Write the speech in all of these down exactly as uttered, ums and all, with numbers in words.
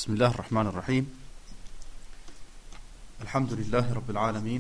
بسم الله الرحمن الرحيم الحمد لله رب العالمين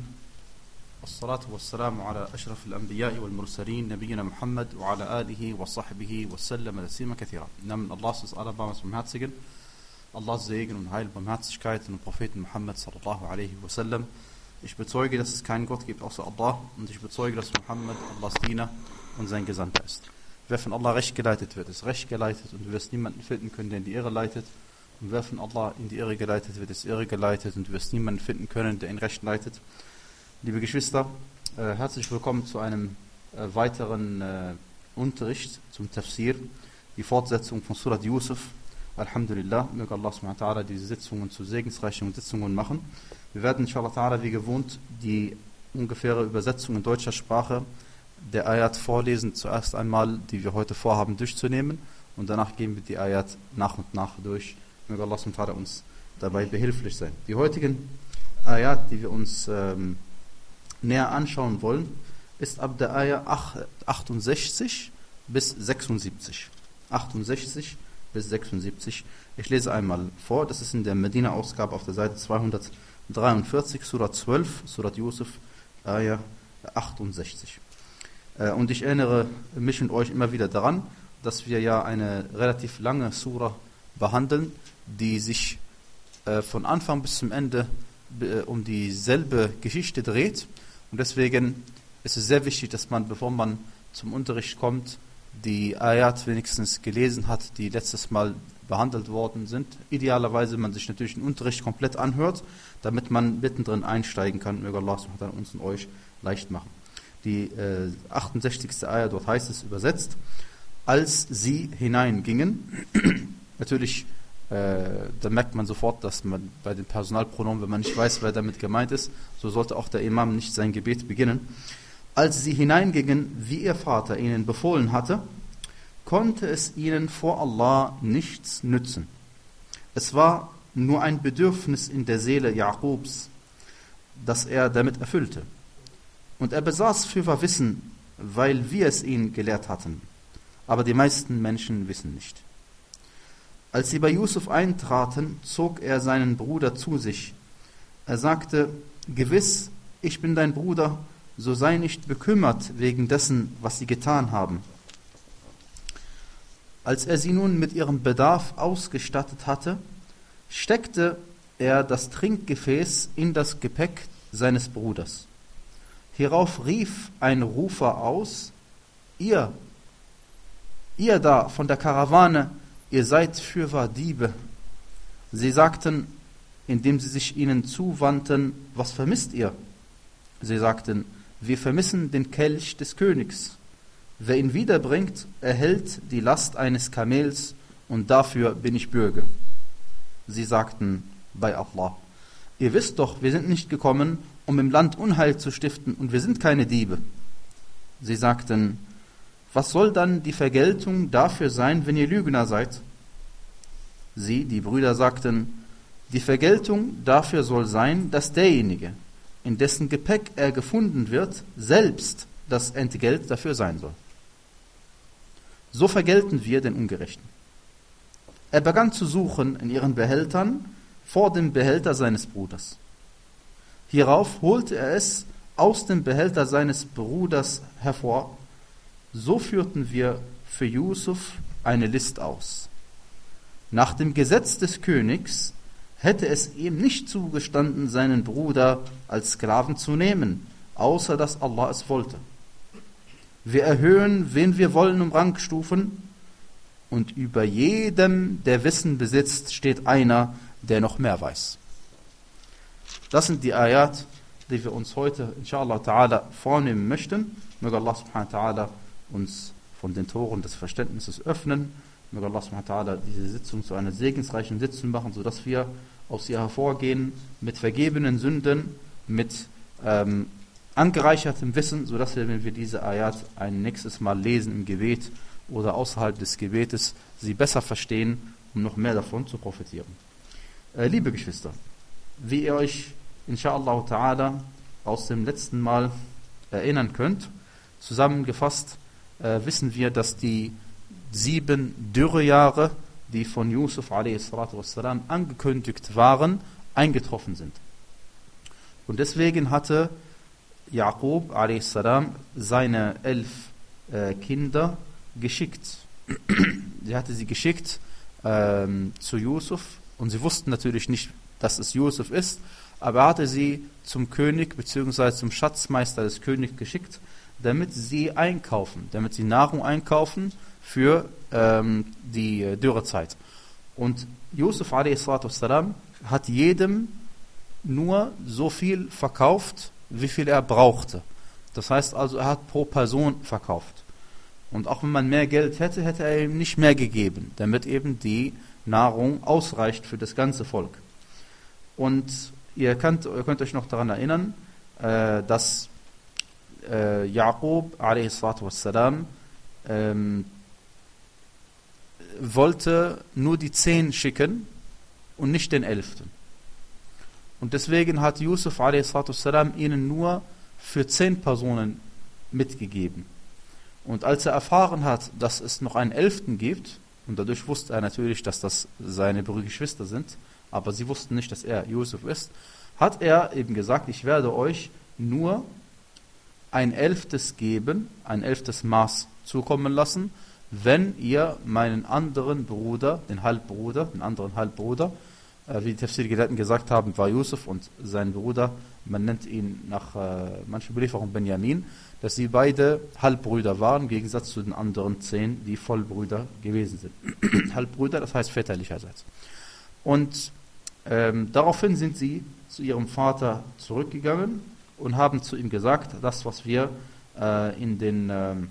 والصلاة والسلام على أشرف الأنبياء والمرسلين نبينا Muhammad وعلى آله وصحبه وسلم تسليما كثيرا. Im Namen Allahs des Allerbarmers Barmherzigen, Allahs Segen und Heil, Barmherzigkeit und Propheten Muhammad sallallahu alaihi wasallam. Ich bezeuge, dass es keinen Gott gibt außer Allah, und ich bezeuge, dass Muhammad Allahs Diener und sein Gesandter ist. Wer von Allah recht geleitet wird, ist recht geleitet, und du wirst niemanden finden können, der in die Irre leitet. Und wer von Allah in die Irre geleitet wird, ist irre geleitet, und du wirst niemanden finden können, der in Recht leitet. Liebe Geschwister, äh, herzlich willkommen zu einem äh, weiteren äh, Unterricht zum Tafsir, die Fortsetzung von Surat Yusuf. Alhamdulillah, möge Allah subhanahu wa ta'ala diese Sitzungen zu segensreichen Sitzungen machen. Wir werden inshallah ta'ala wie gewohnt die ungefähre Übersetzung in deutscher Sprache der Ayat vorlesen, zuerst einmal, die wir heute vorhaben durchzunehmen, und danach gehen wir die Ayat nach und nach durch. Möge Allah subhanahu wa ta'ala uns dabei behilflich sein. Die heutigen Ayat, die wir uns ähm, näher anschauen wollen, ist ab der Ayah achtundsechzig bis sechsundsiebzig. achtundsechzig bis sechsundsiebzig. Ich lese einmal vor, das ist in der Medina-Ausgabe auf der Seite zweihundertdreiundvierzig, Surat zwölf, Surat Yusuf, Ayah achtundsechzig. Äh, und ich erinnere mich und euch immer wieder daran, dass wir ja eine relativ lange Surah behandeln, die sich äh, von Anfang bis zum Ende äh, um dieselbe Geschichte dreht. Und deswegen ist es sehr wichtig, dass man, bevor man zum Unterricht kommt, die Ayat wenigstens gelesen hat, die letztes Mal behandelt worden sind. Idealerweise man sich natürlich den Unterricht komplett anhört, damit man mittendrin einsteigen kann. Möge Allah uns und euch leicht machen. Die äh, achtundsechzigste Ayat, dort heißt es übersetzt: Als sie hineingingen, natürlich, äh, da merkt man sofort, dass man bei den Personalpronomen, wenn man nicht weiß, wer damit gemeint ist, so sollte auch der Imam nicht sein Gebet beginnen. Als sie hineingingen, wie ihr Vater ihnen befohlen hatte, konnte es ihnen vor Allah nichts nützen. Es war nur ein Bedürfnis in der Seele Jakobs, das er damit erfüllte. Und er besaß fürwahr Wissen, weil wir es ihn gelehrt hatten. Aber die meisten Menschen wissen nicht. Als sie bei Yusuf eintraten, zog er seinen Bruder zu sich. Er sagte: Gewiss, ich bin dein Bruder, so sei nicht bekümmert wegen dessen, was sie getan haben. Als er sie nun mit ihrem Bedarf ausgestattet hatte, steckte er das Trinkgefäß in das Gepäck seines Bruders. Hierauf rief ein Rufer aus: Ihr, ihr da von der Karawane, ihr seid fürwahr Diebe. Sie sagten, indem sie sich ihnen zuwandten: Was vermisst ihr? Sie sagten: Wir vermissen den Kelch des Königs. Wer ihn wiederbringt, erhält die Last eines Kamels, und dafür bin ich Bürge. Sie sagten: Bei Allah, ihr wisst doch, wir sind nicht gekommen, um im Land Unheil zu stiften, und wir sind keine Diebe. Sie sagten: Was soll dann die Vergeltung dafür sein, wenn ihr Lügner seid? Sie, die Brüder, sagten: Die Vergeltung dafür soll sein, dass derjenige, in dessen Gepäck er gefunden wird, selbst das Entgelt dafür sein soll. So vergelten wir den Ungerechten. Er begann zu suchen in ihren Behältern vor dem Behälter seines Bruders. Hierauf holte er es aus dem Behälter seines Bruders hervor. So führten wir für Yusuf eine List aus. Nach dem Gesetz des Königs hätte es ihm nicht zugestanden, seinen Bruder als Sklaven zu nehmen, außer dass Allah es wollte. Wir erhöhen, wen wir wollen, um Rangstufen, und über jedem, der Wissen besitzt, steht einer, der noch mehr weiß. Das sind die Ayat, die wir uns heute, inshallah ta'ala, vornehmen möchten. Möge Allah subhanahu wa ta'ala uns von den Toren des Verständnisses öffnen. Möge Allah subhanahu wa ta'ala diese Sitzung zu einer segensreichen Sitzung machen, sodass wir aus ihr hervorgehen mit vergebenen Sünden, mit ähm, angereichertem Wissen, sodass wir, wenn wir diese Ayat ein nächstes Mal lesen im Gebet oder außerhalb des Gebetes, sie besser verstehen, um noch mehr davon zu profitieren. Äh, liebe Geschwister, wie ihr euch inshallah ta'ala aus dem letzten Mal erinnern könnt, zusammengefasst äh, wissen wir, dass die sieben Dürrejahre die von Yusuf a s. angekündigt waren, eingetroffen sind. Und deswegen hatte Yaqub a s. seine elf äh, Kinder geschickt. Sie hatte sie geschickt ähm, zu Yusuf und sie wussten natürlich nicht, dass es Yusuf ist, aber er hatte sie zum König bzw. zum Schatzmeister des Königs geschickt, damit sie einkaufen, damit sie Nahrung einkaufen für ähm, die äh, Dürrezeit. Und Yusuf a s. hat jedem nur so viel verkauft, wie viel er brauchte. Das heißt also, er hat pro Person verkauft. Und auch wenn man mehr Geld hätte, hätte er ihm nicht mehr gegeben, damit eben die Nahrung ausreicht für das ganze Volk. Und ihr könnt, ihr könnt euch noch daran erinnern, äh, dass äh, Yaqub a s. Ähm, wollte nur die zehn schicken und nicht den elften. Und deswegen hat Yusuf a s. ihnen nur für zehn Personen mitgegeben. Und als er erfahren hat, dass es noch einen elften gibt, und dadurch wusste er natürlich, dass das seine Geschwister sind, aber sie wussten nicht, dass er Yusuf ist, hat er eben gesagt, ich werde euch nur ein elftes geben, ein elftes Maß zukommen lassen, wenn ihr meinen anderen Bruder, den Halbbruder, den anderen Halbbruder, äh, wie die Tafsir-Gelehrten gesagt haben, war Yusuf und sein Bruder, man nennt ihn nach äh, manchen Überlieferungen Benjamin, dass sie beide Halbbrüder waren, im Gegensatz zu den anderen zehn, die Vollbrüder gewesen sind. Halbbrüder, das heißt väterlicherseits. Und ähm, daraufhin sind sie zu ihrem Vater zurückgegangen und haben zu ihm gesagt, das, was wir äh, in den ähm,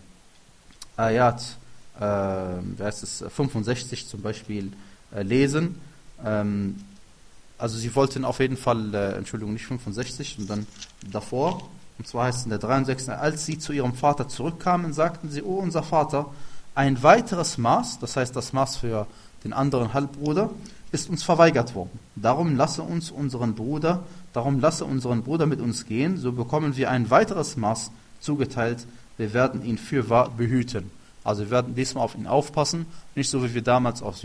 Ayat äh, wie heißt es, fünfundsechzig zum Beispiel äh, lesen. Ähm, also sie wollten auf jeden Fall, äh, Entschuldigung, nicht fünfundsechzig, sondern davor. Und zwar heißt es in der dreiundsechzigsten Als sie zu ihrem Vater zurückkamen, sagten sie, oh unser Vater, ein weiteres Maß, das heißt das Maß für den anderen Halbbruder, ist uns verweigert worden. Darum lasse uns unseren Bruder, darum lasse unseren Bruder mit uns gehen, so bekommen wir ein weiteres Maß zugeteilt, wir werden ihn fürwahr behüten. Also wir werden diesmal auf ihn aufpassen, nicht so wie wir damals auf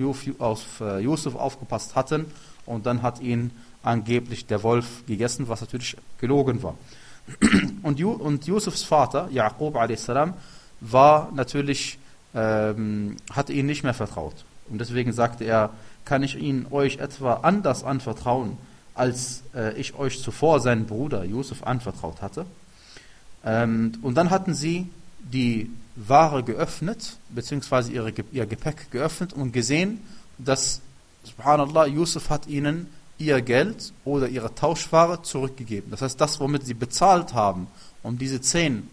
Yusuf aufgepasst hatten und dann hat ihn angeblich der Wolf gegessen, was natürlich gelogen war. Und, Ju, und Yusufs Vater, Yaqub a s. war natürlich, ähm, hatte ihn nicht mehr vertraut. Und deswegen sagte er, kann ich ihn euch etwa anders anvertrauen, als äh, ich euch zuvor seinen Bruder Yusuf anvertraut hatte. Ähm, und dann hatten sie die Ware geöffnet, beziehungsweise ihre, ihr Gepäck geöffnet und gesehen, dass, subhanallah, Yusuf hat ihnen ihr Geld oder ihre Tauschware zurückgegeben. Das heißt, das, womit sie bezahlt haben, um diese zehn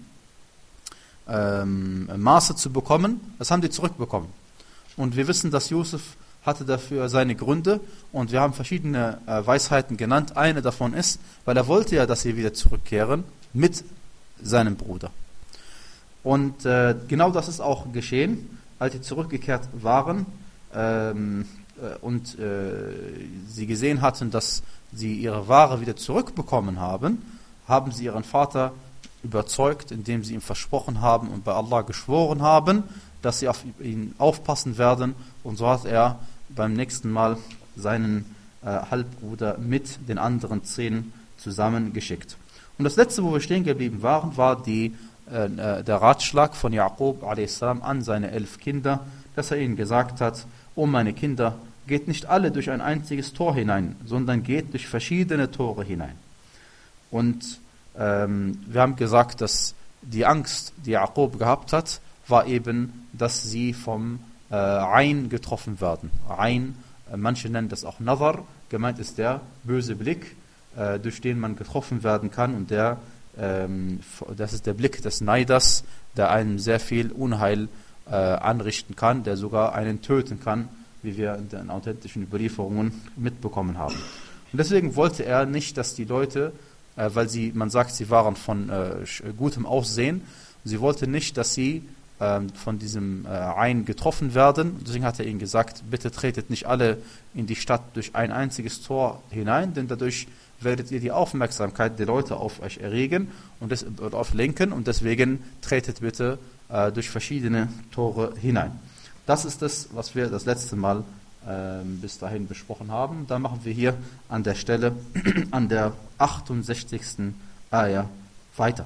ähm, Maße zu bekommen, das haben sie zurückbekommen. Und wir wissen, dass Yusuf hatte dafür seine Gründe und wir haben verschiedene äh, Weisheiten genannt. Eine davon ist, weil er wollte ja, dass sie wieder zurückkehren mit seinem Bruder. Und äh, genau das ist auch geschehen, als sie zurückgekehrt waren ähm, äh, und äh, sie gesehen hatten, dass sie ihre Ware wieder zurückbekommen haben, haben sie ihren Vater überzeugt, indem sie ihm versprochen haben und bei Allah geschworen haben, dass sie auf ihn aufpassen werden. Und so hat er beim nächsten Mal seinen äh, Halbbruder mit den anderen zehn zusammengeschickt. Und das letzte, wo wir stehen geblieben waren, war die äh, der Ratschlag von Yaqub a s. an seine elf Kinder, dass er ihnen gesagt hat, o meine Kinder, geht nicht alle durch ein einziges Tor hinein, sondern geht durch verschiedene Tore hinein. Und ähm, wir haben gesagt, dass die Angst, die Yaqub gehabt hat, war eben, dass sie vom äh, Ain getroffen werden. Ain, äh, manche nennen das auch Nazar, gemeint ist der böse Blick, äh, durch den man getroffen werden kann und der ähm, das ist der Blick des Neiders, der einem sehr viel Unheil äh, anrichten kann, der sogar einen töten kann, wie wir in den authentischen Überlieferungen mitbekommen haben. Und deswegen wollte er nicht, dass die Leute, äh, weil sie, man sagt, sie waren von äh, gutem Aussehen, sie wollte nicht, dass sie äh, von diesem äh, Ain getroffen werden. Und deswegen hat er ihnen gesagt, bitte tretet nicht alle in die Stadt durch ein einziges Tor hinein, denn dadurch werdet ihr die Aufmerksamkeit der Leute auf euch erregen und das, auf lenken und deswegen tretet bitte äh, durch verschiedene Tore hinein. Das ist das, was wir das letzte Mal äh, bis dahin besprochen haben. Dann machen wir hier an der Stelle, an der achtundsechzigsten Ayah weiter.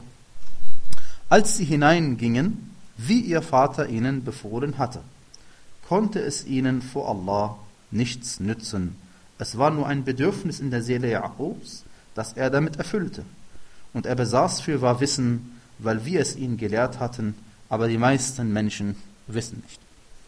Als sie hineingingen, wie ihr Vater ihnen befohlen hatte, konnte es ihnen vor Allah nichts nützen. Es war nur ein Bedürfnis in der Seele Jakobs, das er damit erfüllte. Und er besaß fürwahr Wissen, weil wir es ihn gelehrt hatten, aber die meisten Menschen wissen nicht.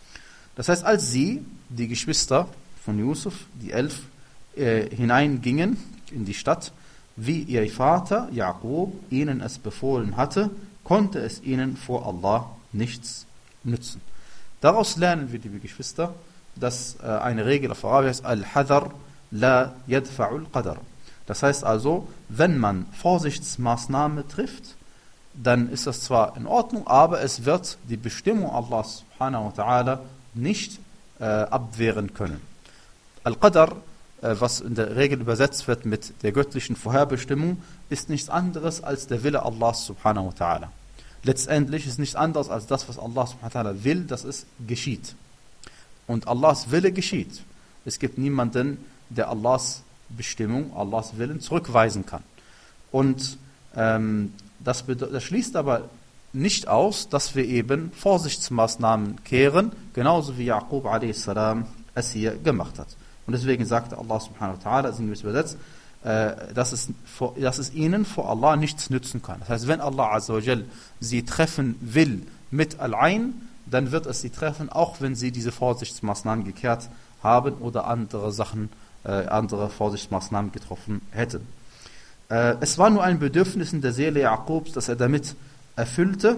Das heißt, als sie, die Geschwister von Yusuf, die elf, äh, hineingingen in die Stadt, wie ihr Vater Jakob ihnen es befohlen hatte, konnte es ihnen vor Allah nichts nützen. Daraus lernen wir, liebe Geschwister, dass äh, eine Regel auf Arabisch ist, Al-Hadar la yadfa'ul Qadar. Das heißt also, wenn man Vorsichtsmaßnahmen trifft, dann ist das zwar in Ordnung, aber es wird die Bestimmung Allahs subhanahu wa ta'ala nicht äh, abwehren können. Al-Qadar, äh, was in der Regel übersetzt wird mit der göttlichen Vorherbestimmung, ist nichts anderes als der Wille Allahs subhanahu wa ta'ala. Letztendlich ist nichts anderes als das, was Allah subhanahu wa ta'ala will, dass es geschieht. Und Allahs Wille geschieht. Es gibt niemanden, der Allahs Bestimmung, Allahs Willen zurückweisen kann. Und ähm, das, das schließt aber nicht aus, dass wir eben Vorsichtsmaßnahmen kehren, genauso wie Jakob a s. es hier gemacht hat. Und deswegen sagte Allah subhanahu wa ta'ala, sinngemäß übersetzt, äh, dass, es vor, dass es ihnen vor Allah nichts nützen kann. Das heißt, wenn Allah azza wa jal sie treffen will mit Al-Ain, dann wird es sie treffen, auch wenn sie diese Vorsichtsmaßnahmen gekehrt haben oder andere Sachen, äh, andere Vorsichtsmaßnahmen getroffen hätten. Äh, es war nur ein Bedürfnis in der Seele Jakobs, das er damit erfüllte.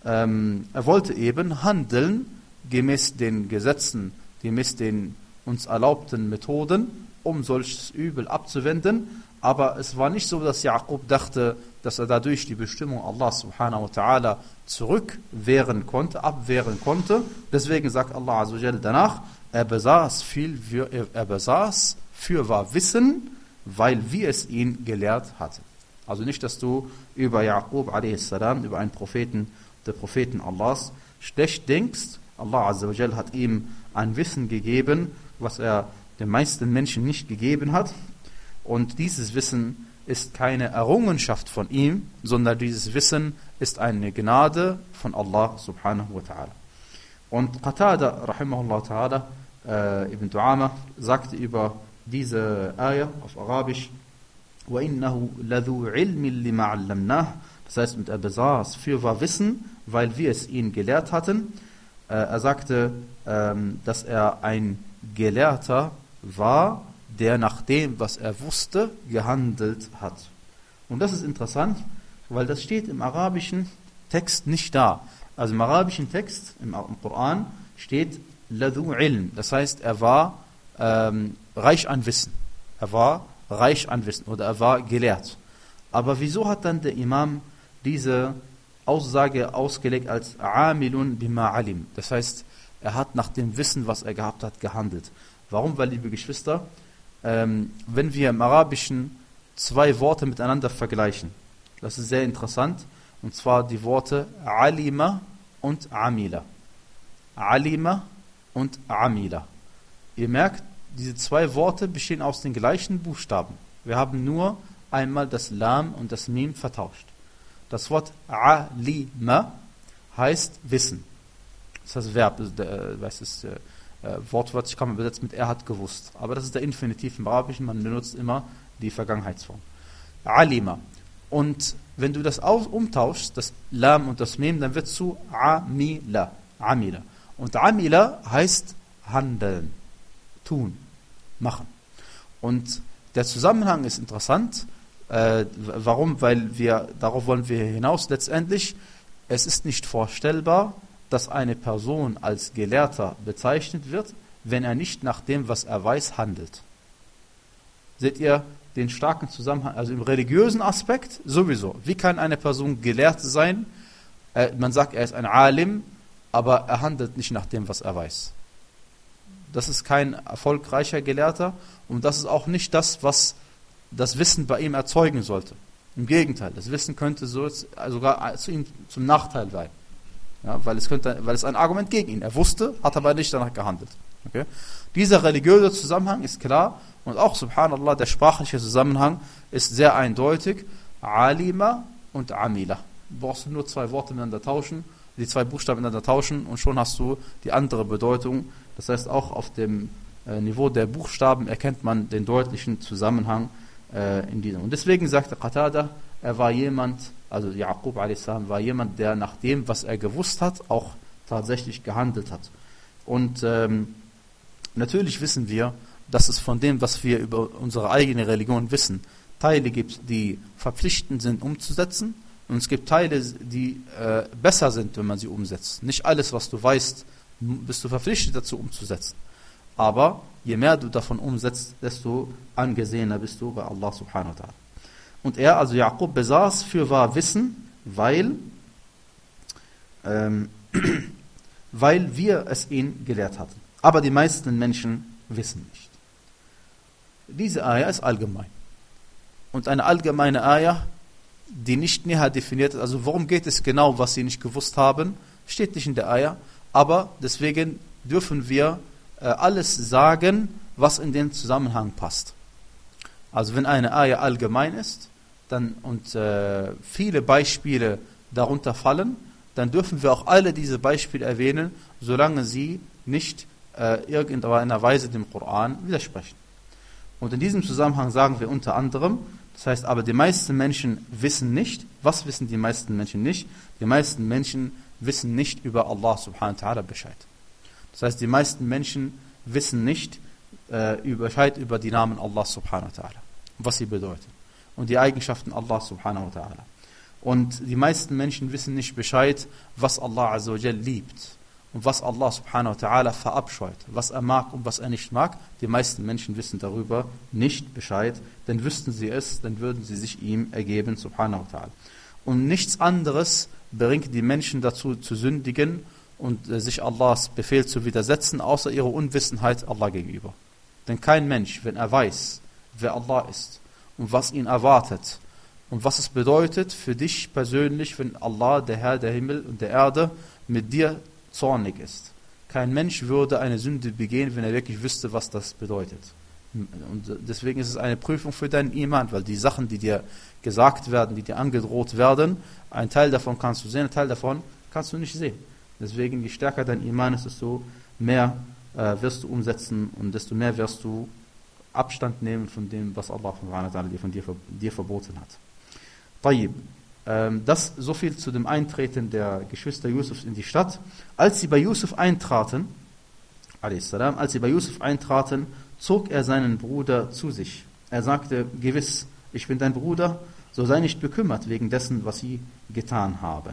Ähm, er wollte eben handeln gemäß den Gesetzen, gemäß den uns erlaubten Methoden, um solches Übel abzuwenden. Aber es war nicht so, dass Jakob dachte, dass er dadurch die Bestimmung Allah subhanahu wa ta'ala zurückwehren konnte, abwehren konnte. Deswegen sagt Allah azza wa jalla danach, er besaß viel, er besaß fürwahr Wissen, weil wir es ihn gelehrt hatten. Also nicht, dass du über Jakob a s., über einen Propheten, der Propheten Allahs, schlecht denkst. Allah azza wa jalla hat ihm ein Wissen gegeben, was er den meisten Menschen nicht gegeben hat. Und dieses Wissen ist keine Errungenschaft von ihm, sondern dieses Wissen ist eine Gnade von Allah subhanahu wa ta'ala. Und Qatada, rahimahullah ta'ala, äh, Ibn Du'ama, sagte über diese Ayah auf Arabisch, وَإِنَّهُ لَذُو عِلْمٍ لِمَا عَلَّمْنَاهُ. Das heißt, und er besaß fürwahr Wissen, weil wir es ihn gelehrt hatten. Äh, er sagte, ähm, dass er ein Gelehrter war, der nach dem, was er wusste, gehandelt hat. Und das ist interessant, weil das steht im arabischen Text nicht da. Also im arabischen Text, im, im Koran, steht Ladhu Ilm. Das heißt, er war ähm, reich an Wissen. Er war reich an Wissen oder er war gelehrt. Aber wieso hat dann der Imam diese Aussage ausgelegt als Amilun bima alim? Das heißt, er hat nach dem Wissen, was er gehabt hat, gehandelt. Warum? Weil, liebe Geschwister, ähm, wenn wir im Arabischen zwei Worte miteinander vergleichen, das ist sehr interessant, und zwar die Worte Alima und Amila. Alima und Amila. Ihr merkt, diese zwei Worte bestehen aus den gleichen Buchstaben. Wir haben nur einmal das Lam und das Mim vertauscht. Das Wort Alima heißt Wissen. Das ist das Verb, äh, weiß es, äh, wortwörtlich kann man übersetzen mit er hat gewusst. Aber das ist der Infinitiv im Arabischen, man benutzt immer die Vergangenheitsform. Alima. Und wenn du das aus, umtauschst, das Lam und das Mim, dann wird es zu Amila. Amila. Und Amila heißt handeln, tun, machen. Und der Zusammenhang ist interessant. Äh, warum? Weil wir, darauf wollen wir hinaus letztendlich, es ist nicht vorstellbar, dass eine Person als Gelehrter bezeichnet wird, wenn er nicht nach dem, was er weiß, handelt. Seht ihr den starken Zusammenhang, also im religiösen Aspekt sowieso. Wie kann eine Person gelehrt sein? Äh, man sagt, er ist ein Alim, aber er handelt nicht nach dem, was er weiß. Das ist kein erfolgreicher Gelehrter und das ist auch nicht das, was das Wissen bei ihm erzeugen sollte. Im Gegenteil, das Wissen könnte so, sogar zu ihm zum Nachteil sein. Ja, weil, es könnte, weil es ein Argument gegen ihn. Er wusste, hat aber nicht danach gehandelt. Okay? Dieser religiöse Zusammenhang ist klar und auch, subhanallah, der sprachliche Zusammenhang ist sehr eindeutig. Alima und Amila. Du brauchst nur zwei Worte miteinander tauschen, die zwei Buchstaben miteinander tauschen und schon hast du die andere Bedeutung. Das heißt, auch auf dem äh, Niveau der Buchstaben erkennt man den deutlichen Zusammenhang äh, in diesem. Und deswegen sagte Qatada, er war jemand, also Yaqub a s. war jemand, der nach dem, was er gewusst hat, auch tatsächlich gehandelt hat. Und ähm, natürlich wissen wir, dass es von dem, was wir über unsere eigene Religion wissen, Teile gibt, die verpflichtend sind umzusetzen, und es gibt Teile, die äh, besser sind, wenn man sie umsetzt. Nicht alles, was du weißt, bist du verpflichtet dazu umzusetzen. Aber je mehr du davon umsetzt, desto angesehener bist du bei Allah subhanahu wa ta'ala. Und er, also Yaqub, besaß fürwahr Wissen, weil, ähm, weil wir es ihn gelehrt hatten. Aber die meisten Menschen wissen nicht. Diese Ayah ist allgemein. Und eine allgemeine Ayah, die nicht näher definiert ist, also worum geht es genau, was sie nicht gewusst haben, steht nicht in der Ayah, aber deswegen dürfen wir äh, alles sagen, was in den Zusammenhang passt. Also wenn eine Ayah allgemein ist dann, und äh, viele Beispiele darunter fallen, dann dürfen wir auch alle diese Beispiele erwähnen, solange sie nicht äh, irgendeiner Weise dem Koran widersprechen. Und in diesem Zusammenhang sagen wir unter anderem, das heißt aber, die meisten Menschen wissen nicht. Was wissen die meisten Menschen nicht? Die meisten Menschen wissen nicht über Allah subhanahu wa ta'ala Bescheid. Das heißt, die meisten Menschen wissen nicht äh, Bescheid über die Namen Allah subhanahu wa ta'ala, was sie bedeuten. Und die Eigenschaften Allah subhanahu wa ta'ala. Und die meisten Menschen wissen nicht Bescheid, was Allah azza wa jal liebt. Und was Allah subhanahu wa ta'ala verabscheut, was er mag und was er nicht mag. Die meisten Menschen wissen darüber nicht Bescheid, denn wüssten sie es, dann würden sie sich ihm ergeben, subhanahu wa ta'ala. Und nichts anderes bringt die Menschen dazu zu sündigen und äh, sich Allahs Befehl zu widersetzen, außer ihre Unwissenheit Allah gegenüber. Denn kein Mensch, wenn er weiß, wer Allah ist und was ihn erwartet und was es bedeutet für dich persönlich, wenn Allah, der Herr der Himmel und der Erde, mit dir zornig ist. Kein Mensch würde eine Sünde begehen, wenn er wirklich wüsste, was das bedeutet. Und deswegen ist es eine Prüfung für deinen Iman, weil die Sachen, die dir gesagt werden, die dir angedroht werden, ein Teil davon kannst du sehen, ein Teil davon kannst du nicht sehen. Deswegen, je stärker dein Iman ist, desto mehr äh, wirst du umsetzen und desto mehr wirst du Abstand nehmen von dem, was Allah von dir, dir verboten hat. Tayyib. Das so viel zu dem Eintreten der Geschwister Yusufs in die Stadt. Als sie bei Yusuf eintraten, als sie bei Yusuf eintraten, zog er seinen Bruder zu sich. Er sagte, gewiss, ich bin dein Bruder, so sei nicht bekümmert wegen dessen, was sie getan haben.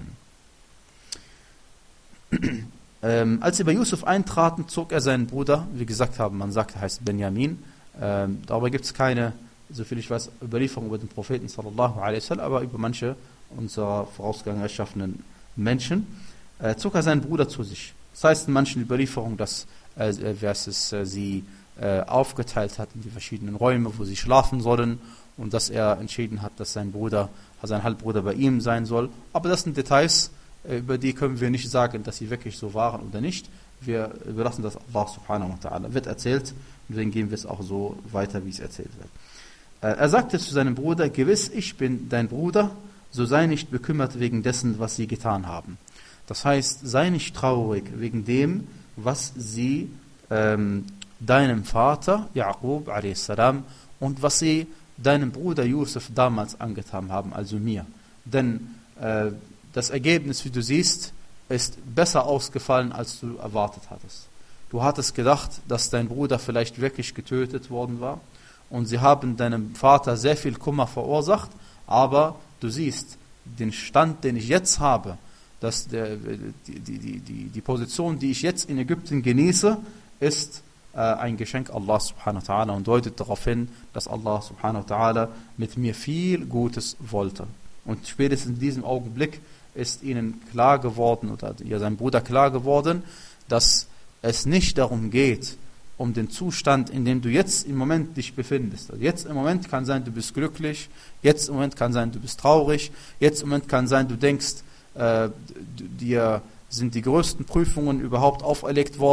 ähm, als sie bei Yusuf eintraten, zog er seinen Bruder, wie gesagt haben, man sagt, er heißt Benjamin. Ähm, darüber gibt es keine, soviel ich weiß, Überlieferung über den Propheten sallallahu alaihi wasallam, aber über manche unserer vorausgegangen rechtschaffenen Menschen, äh, zog er seinen Bruder zu sich. Das heißt in manchen Überlieferungen, dass äh, es, äh, sie äh, aufgeteilt hat in die verschiedenen Räume, wo sie schlafen sollen und dass er entschieden hat, dass sein Bruder, sein Halbbruder bei ihm sein soll. Aber das sind Details, äh, über die können wir nicht sagen, dass sie wirklich so waren oder nicht. Wir überlassen das Allah subhanahu wa ta'ala. Wird erzählt, und deswegen gehen wir es auch so weiter, wie es erzählt wird. Äh, er sagte zu seinem Bruder, gewiss, ich bin dein Bruder, so sei nicht bekümmert wegen dessen, was sie getan haben. Das heißt, sei nicht traurig wegen dem, was sie ähm, deinem Vater, Yaqub a s. und was sie deinem Bruder Yusuf damals angetan haben, also mir. Denn äh, das Ergebnis, wie du siehst, ist besser ausgefallen, als du erwartet hattest. Du hattest gedacht, dass dein Bruder vielleicht wirklich getötet worden war und sie haben deinem Vater sehr viel Kummer verursacht, aber du siehst, den Stand, den ich jetzt habe, dass der, die, die, die, die Position, die ich jetzt in Ägypten genieße, ist äh, ein Geschenk Allah subhanahu wa ta'ala und deutet darauf hin, dass Allah subhanahu wa ta'ala mit mir viel Gutes wollte. Und spätestens in diesem Augenblick ist ihnen klar geworden, oder ja, sein Bruder klar geworden, dass es nicht darum geht, um den Zustand, in dem du jetzt im Moment dich befindest. Also jetzt im Moment kann sein, du bist glücklich, jetzt im Moment kann sein, du bist traurig, jetzt im Moment kann sein, du denkst, äh, dir sind die größten Prüfungen überhaupt auferlegt worden,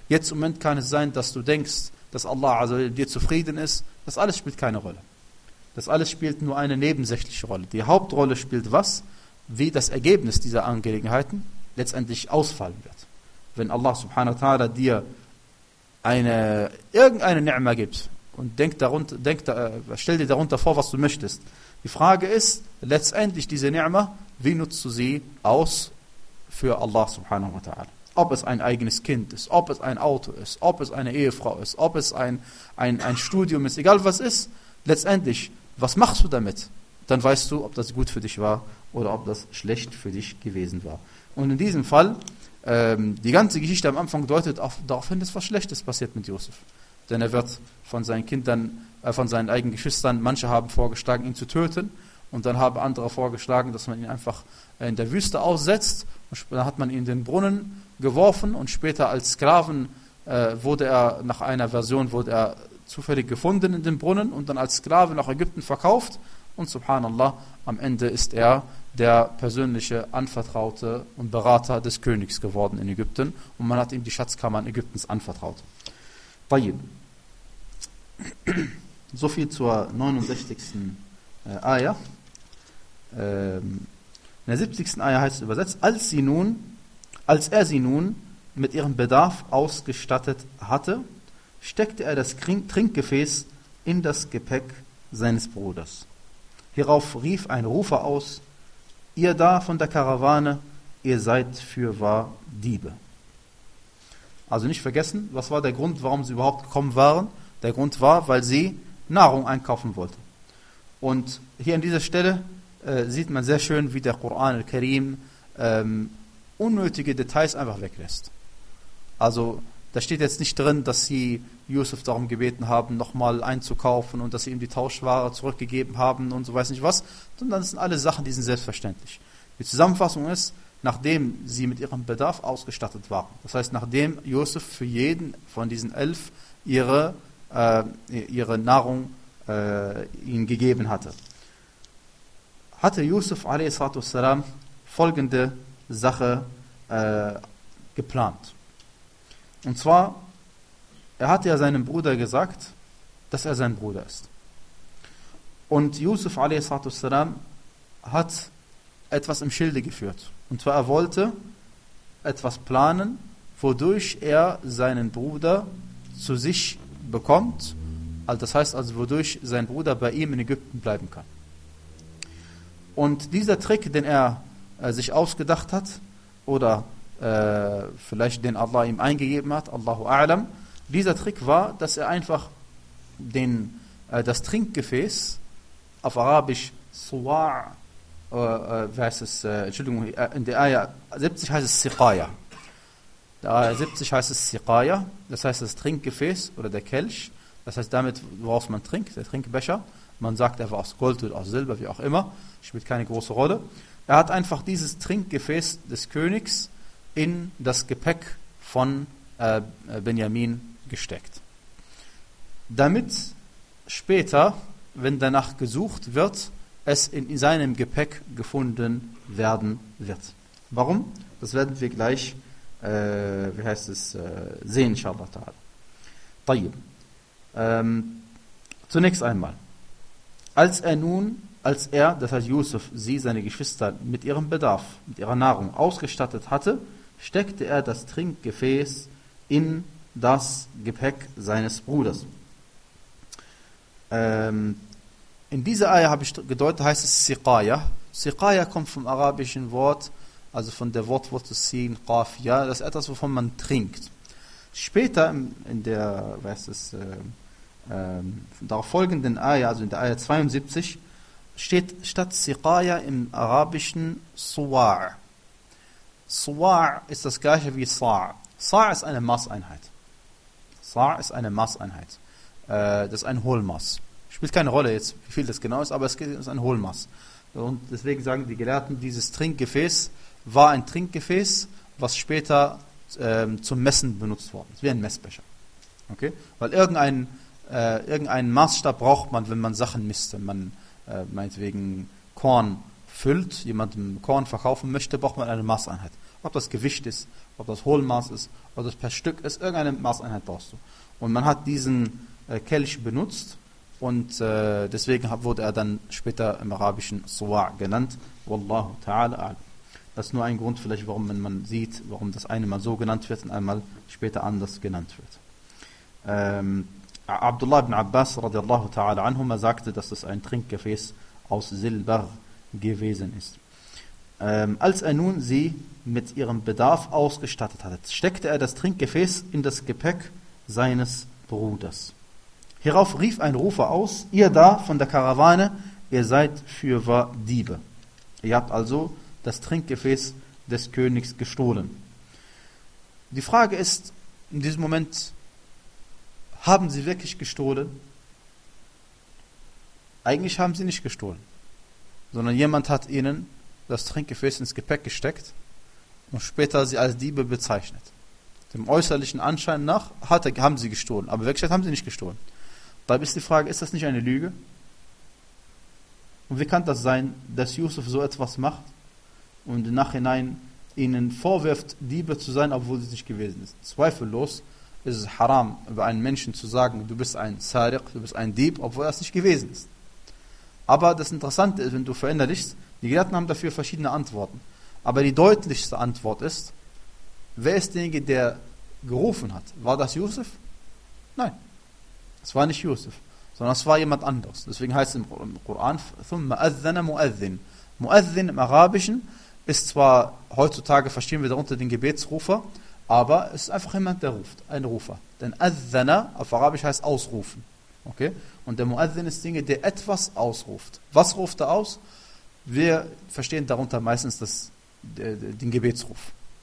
Jetzt im Moment kann es sein, dass du denkst, dass Allah also dir zufrieden ist. Das alles spielt keine Rolle. Das alles spielt nur eine nebensächliche Rolle. Die Hauptrolle spielt was? Wie das Ergebnis dieser Angelegenheiten letztendlich ausfallen wird. Wenn Allah subhanahu wa ta'ala dir eine, irgendeine Ni'ma gibt und denk darunter, denk, äh, stell dir darunter vor, was du möchtest. Die Frage ist, letztendlich diese Ni'ma, wie nutzt du sie aus für Allah subhanahu wa ta'ala? Ob es ein eigenes Kind ist, ob es ein Auto ist, ob es eine Ehefrau ist, ob es ein, ein, ein Studium ist, egal was ist, letztendlich, was machst du damit? Dann weißt du, ob das gut für dich war oder ob das schlecht für dich gewesen war. Und in diesem Fall, ähm, die ganze Geschichte am Anfang deutet auf, darauf hin, dass was Schlechtes passiert mit Josef. Denn er wird von seinen Kindern, äh, von seinen eigenen Geschwistern, manche haben vorgeschlagen, ihn zu töten. Und dann haben andere vorgeschlagen, dass man ihn einfach in der Wüste aussetzt. Und dann hat man ihn in den Brunnen geworfen und später als Sklaven äh, wurde er, nach einer Version, wurde er zufällig gefunden in dem Brunnen und dann als Sklave nach Ägypten verkauft. Und subhanallah, am Ende ist er der persönliche Anvertraute und Berater des Königs geworden in Ägypten. Und man hat ihm die Schatzkammern Ägyptens anvertraut. Tayyib. So viel zur neunundsechzigsten Äh, Ayah. Ähm, in der siebzigsten Ayah heißt es übersetzt, als sie nun, als er sie nun mit ihrem Bedarf ausgestattet hatte, steckte er das Trinkgefäß in das Gepäck seines Bruders. Hierauf rief ein Rufer aus, ihr da von der Karawane, ihr seid fürwahr Diebe. Also nicht vergessen, was war der Grund, warum sie überhaupt gekommen waren? Der Grund war, weil sie Nahrung einkaufen wollten. Und hier an dieser Stelle äh, sieht man sehr schön, wie der Koran al-Karim ähm, unnötige Details einfach weglässt. Also da steht jetzt nicht drin, dass sie Yusuf darum gebeten haben, nochmal einzukaufen und dass sie ihm die Tauschware zurückgegeben haben und so weiß nicht was, sondern das sind alle Sachen, die sind selbstverständlich. Die Zusammenfassung ist, nachdem sie mit ihrem Bedarf ausgestattet waren, das heißt, nachdem Yusuf für jeden von diesen elf ihre, äh, ihre Nahrung äh, ihnen gegeben hatte, hatte Yusuf a s. folgende Sache äh, geplant. Und zwar, er hatte ja seinem Bruder gesagt, dass er sein Bruder ist. Und Yusuf a s. hat etwas im Schilde geführt. Und zwar, er wollte etwas planen, wodurch er seinen Bruder zu sich bekommt. Also das heißt also, wodurch sein Bruder bei ihm in Ägypten bleiben kann. Und dieser Trick, den er äh, sich ausgedacht hat, oder äh, vielleicht den Allah ihm eingegeben hat, Allahu A'lam, dieser Trick war, dass er einfach den, äh, das Trinkgefäß, auf Arabisch Suwa', äh, äh, wie heißt es, äh, Entschuldigung, in der Ayah siebzig heißt es Siqaya. In der Ayah siebzig heißt es Siqaya, das heißt das Trinkgefäß oder der Kelch, das heißt damit, woraus man trinkt, der Trinkbecher. Man sagt, er war aus Gold oder aus Silber, wie auch immer, spielt keine große Rolle. Er hat einfach dieses Trinkgefäß des Königs in das Gepäck von äh, Benjamin gesteckt. Damit später, wenn danach gesucht wird, es in seinem Gepäck gefunden werden wird. Warum? Das werden wir gleich, äh, wie heißt es, äh, sehen, inshallah ta'ala. Tayyib. Ähm, zunächst einmal, als er nun, als er, das heißt Yusuf, sie, seine Geschwister, mit ihrem Bedarf, mit ihrer Nahrung ausgestattet hatte, steckte er das Trinkgefäß in das Gepäck seines Bruders. Ähm, in dieser Ayah habe ich gedeutet, heißt es Siqaya. Siqaya kommt vom arabischen Wort, also von der Wortwurzel Sin, Qaf, ja, das ist etwas, wovon man trinkt. Später in der, was ist, äh, äh, darauf folgenden Ayah, also in der Ayah zweiundsiebzig, steht statt Siqaya im arabischen Suwa'. Suwa' ist das gleiche wie Sa'. Sa' ist eine Maßeinheit. Sa' ist eine Maßeinheit. Äh, das ist ein Hohlmaß. Spielt keine Rolle jetzt, wie viel das genau ist, aber es ist ein Hohlmaß. Und deswegen sagen die Gelehrten, dieses Trinkgefäß war ein Trinkgefäß, was später ähm, zum Messen benutzt worden ist, wie ein Messbecher. Okay? Weil irgendein, äh, irgendeinen Maßstab braucht man, wenn man Sachen misst, wenn man äh, meinetwegen Korn füllt, jemandem Korn verkaufen möchte, braucht man eine Maßeinheit. Ob das Gewicht ist, ob das Hohlmaß ist, ob das per Stück ist, irgendeine Maßeinheit brauchst du. Und man hat diesen äh, Kelch benutzt und äh, deswegen wurde er dann später im Arabischen Suwa' genannt. Wallahu ta'ala a'lam. Das ist nur ein Grund vielleicht, warum man, man sieht, warum das eine mal so genannt wird und einmal später anders genannt wird. Ähm, Abdullah ibn Abbas radiallahu ta'ala anhuma sagte, dass das ein Trinkgefäß aus Silber gewesen ist. Ähm, als er nun sie mit ihrem Bedarf ausgestattet hatte, steckte er das Trinkgefäß in das Gepäck seines Bruders. Hierauf rief ein Rufer aus: Ihr da von der Karawane, ihr seid fürwahr Diebe. Ihr habt also das Trinkgefäß des Königs gestohlen. Die Frage ist in diesem Moment, haben sie wirklich gestohlen? Eigentlich haben sie nicht gestohlen, sondern jemand hat ihnen das Trinkgefäß ins Gepäck gesteckt und später sie als Diebe bezeichnet. Dem äußerlichen Anschein nach hat, haben sie gestohlen, aber wirklich haben sie nicht gestohlen. Da ist die Frage, ist das nicht eine Lüge? Und wie kann das sein, dass Yusuf so etwas macht und im Nachhinein ihnen vorwirft, Diebe zu sein, obwohl sie es nicht gewesen ist? Zweifellos ist es haram, über einen Menschen zu sagen, du bist ein Sariq, du bist ein Dieb, obwohl er es nicht gewesen ist. Aber das Interessante ist, wenn du verinnerlichst, die Gelehrten haben dafür verschiedene Antworten. Aber die deutlichste Antwort ist, wer ist derjenige, der gerufen hat? War das Yusuf? Nein, es war nicht Yusuf, sondern es war jemand anderes. Deswegen heißt es im Koran, ثُمَّ أَذَّنَ مُؤَذِّن. Mu'adhin im Arabischen ist zwar, heutzutage verstehen wir darunter den Gebetsrufer, aber es ist einfach jemand, der ruft, ein Rufer. Denn Adhana auf Arabisch heißt ausrufen. Okay? Und der Mu'adhin ist Dinge, der etwas ausruft. Was ruft er aus? Wir verstehen darunter meistens das, den Gebetsruf.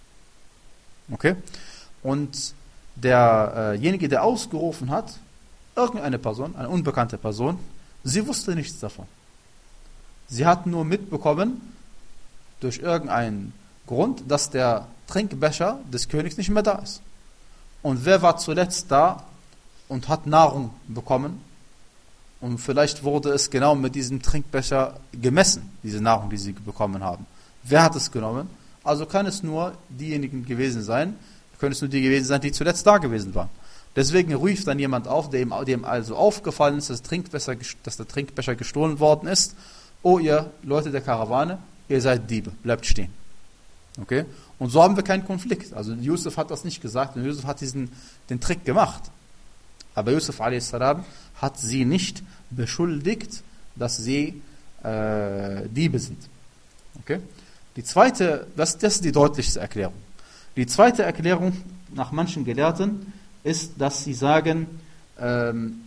Okay? Und derjenige, der ausgerufen hat, irgendeine Person, eine unbekannte Person, sie wusste nichts davon. Sie hat nur mitbekommen, durch irgendeinen Grund, dass der Trinkbecher des Königs nicht mehr da ist. Und wer war zuletzt da und hat Nahrung bekommen? Und vielleicht wurde es genau mit diesem Trinkbecher gemessen, diese Nahrung, die sie bekommen haben. Wer hat es genommen? Also kann es nur diejenigen gewesen sein, können es nur die gewesen sein, die zuletzt da gewesen waren. Deswegen ruft dann jemand auf, dem, dem also aufgefallen ist, dass, Trinkbecher, dass der Trinkbecher gestohlen worden ist. Oh, ihr Leute der Karawane, ihr seid Diebe, bleibt stehen. Okay? Und so haben wir keinen Konflikt. Also Yusuf hat das nicht gesagt, und Yusuf hat diesen, den Trick gemacht. Aber Yusuf a s. hat sie nicht beschuldigt, dass sie äh, Diebe sind. Okay? Die zweite, das, das ist die deutlichste Erklärung. Die zweite Erklärung nach manchen Gelehrten ist, dass sie sagen, ähm,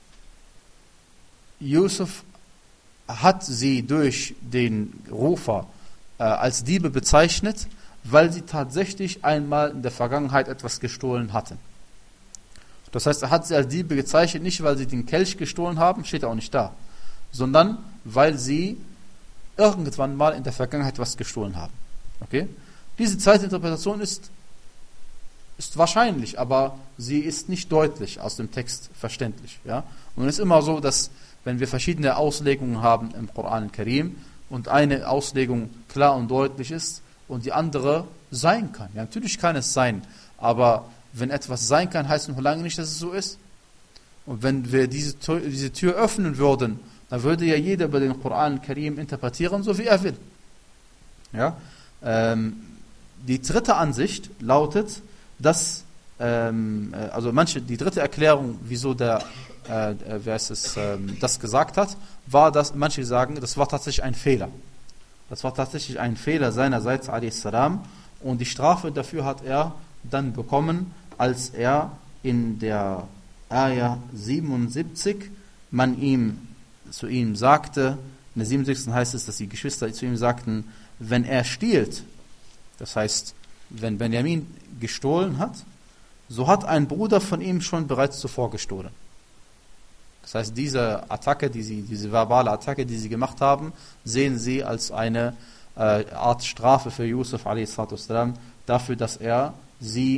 Yusuf hat sie durch den Rufer äh, als Diebe bezeichnet, weil sie tatsächlich einmal in der Vergangenheit etwas gestohlen hatten. Das heißt, er hat sie als Diebe gezeichnet, nicht weil sie den Kelch gestohlen haben, steht auch nicht da, sondern weil sie irgendwann mal in der Vergangenheit was gestohlen haben. Okay? Diese zweite Interpretation ist, ist wahrscheinlich, aber sie ist nicht deutlich aus dem Text verständlich. Ja? Und es ist immer so, dass wenn wir verschiedene Auslegungen haben im Koran Karim und eine Auslegung klar und deutlich ist und die andere sein kann. Ja, natürlich kann es sein, aber wenn etwas sein kann, heißt noch lange nicht, dass es so ist. Und wenn wir diese Tür, diese Tür öffnen würden, dann würde ja jeder über den Koran Karim interpretieren, so wie er will. Ja? Ähm, die dritte Ansicht lautet, dass ähm, also manche, die dritte Erklärung, wieso der äh, wer ist es, ähm, das gesagt hat, war, dass manche sagen, das war tatsächlich ein Fehler. Das war tatsächlich ein Fehler seinerseits, a s. Und die Strafe dafür hat er dann bekommen, als er in der Ayah siebenundsiebzig man ihm zu ihm sagte, in der siebenundsiebzigsten heißt es, dass die Geschwister zu ihm sagten, wenn er stiehlt, das heißt, wenn Benjamin gestohlen hat, so hat ein Bruder von ihm schon bereits zuvor gestohlen. Das heißt, diese Attacke, die sie, diese verbale Attacke, die sie gemacht haben, sehen sie als eine äh, Art Strafe für Yusuf a s. dafür, dass er sie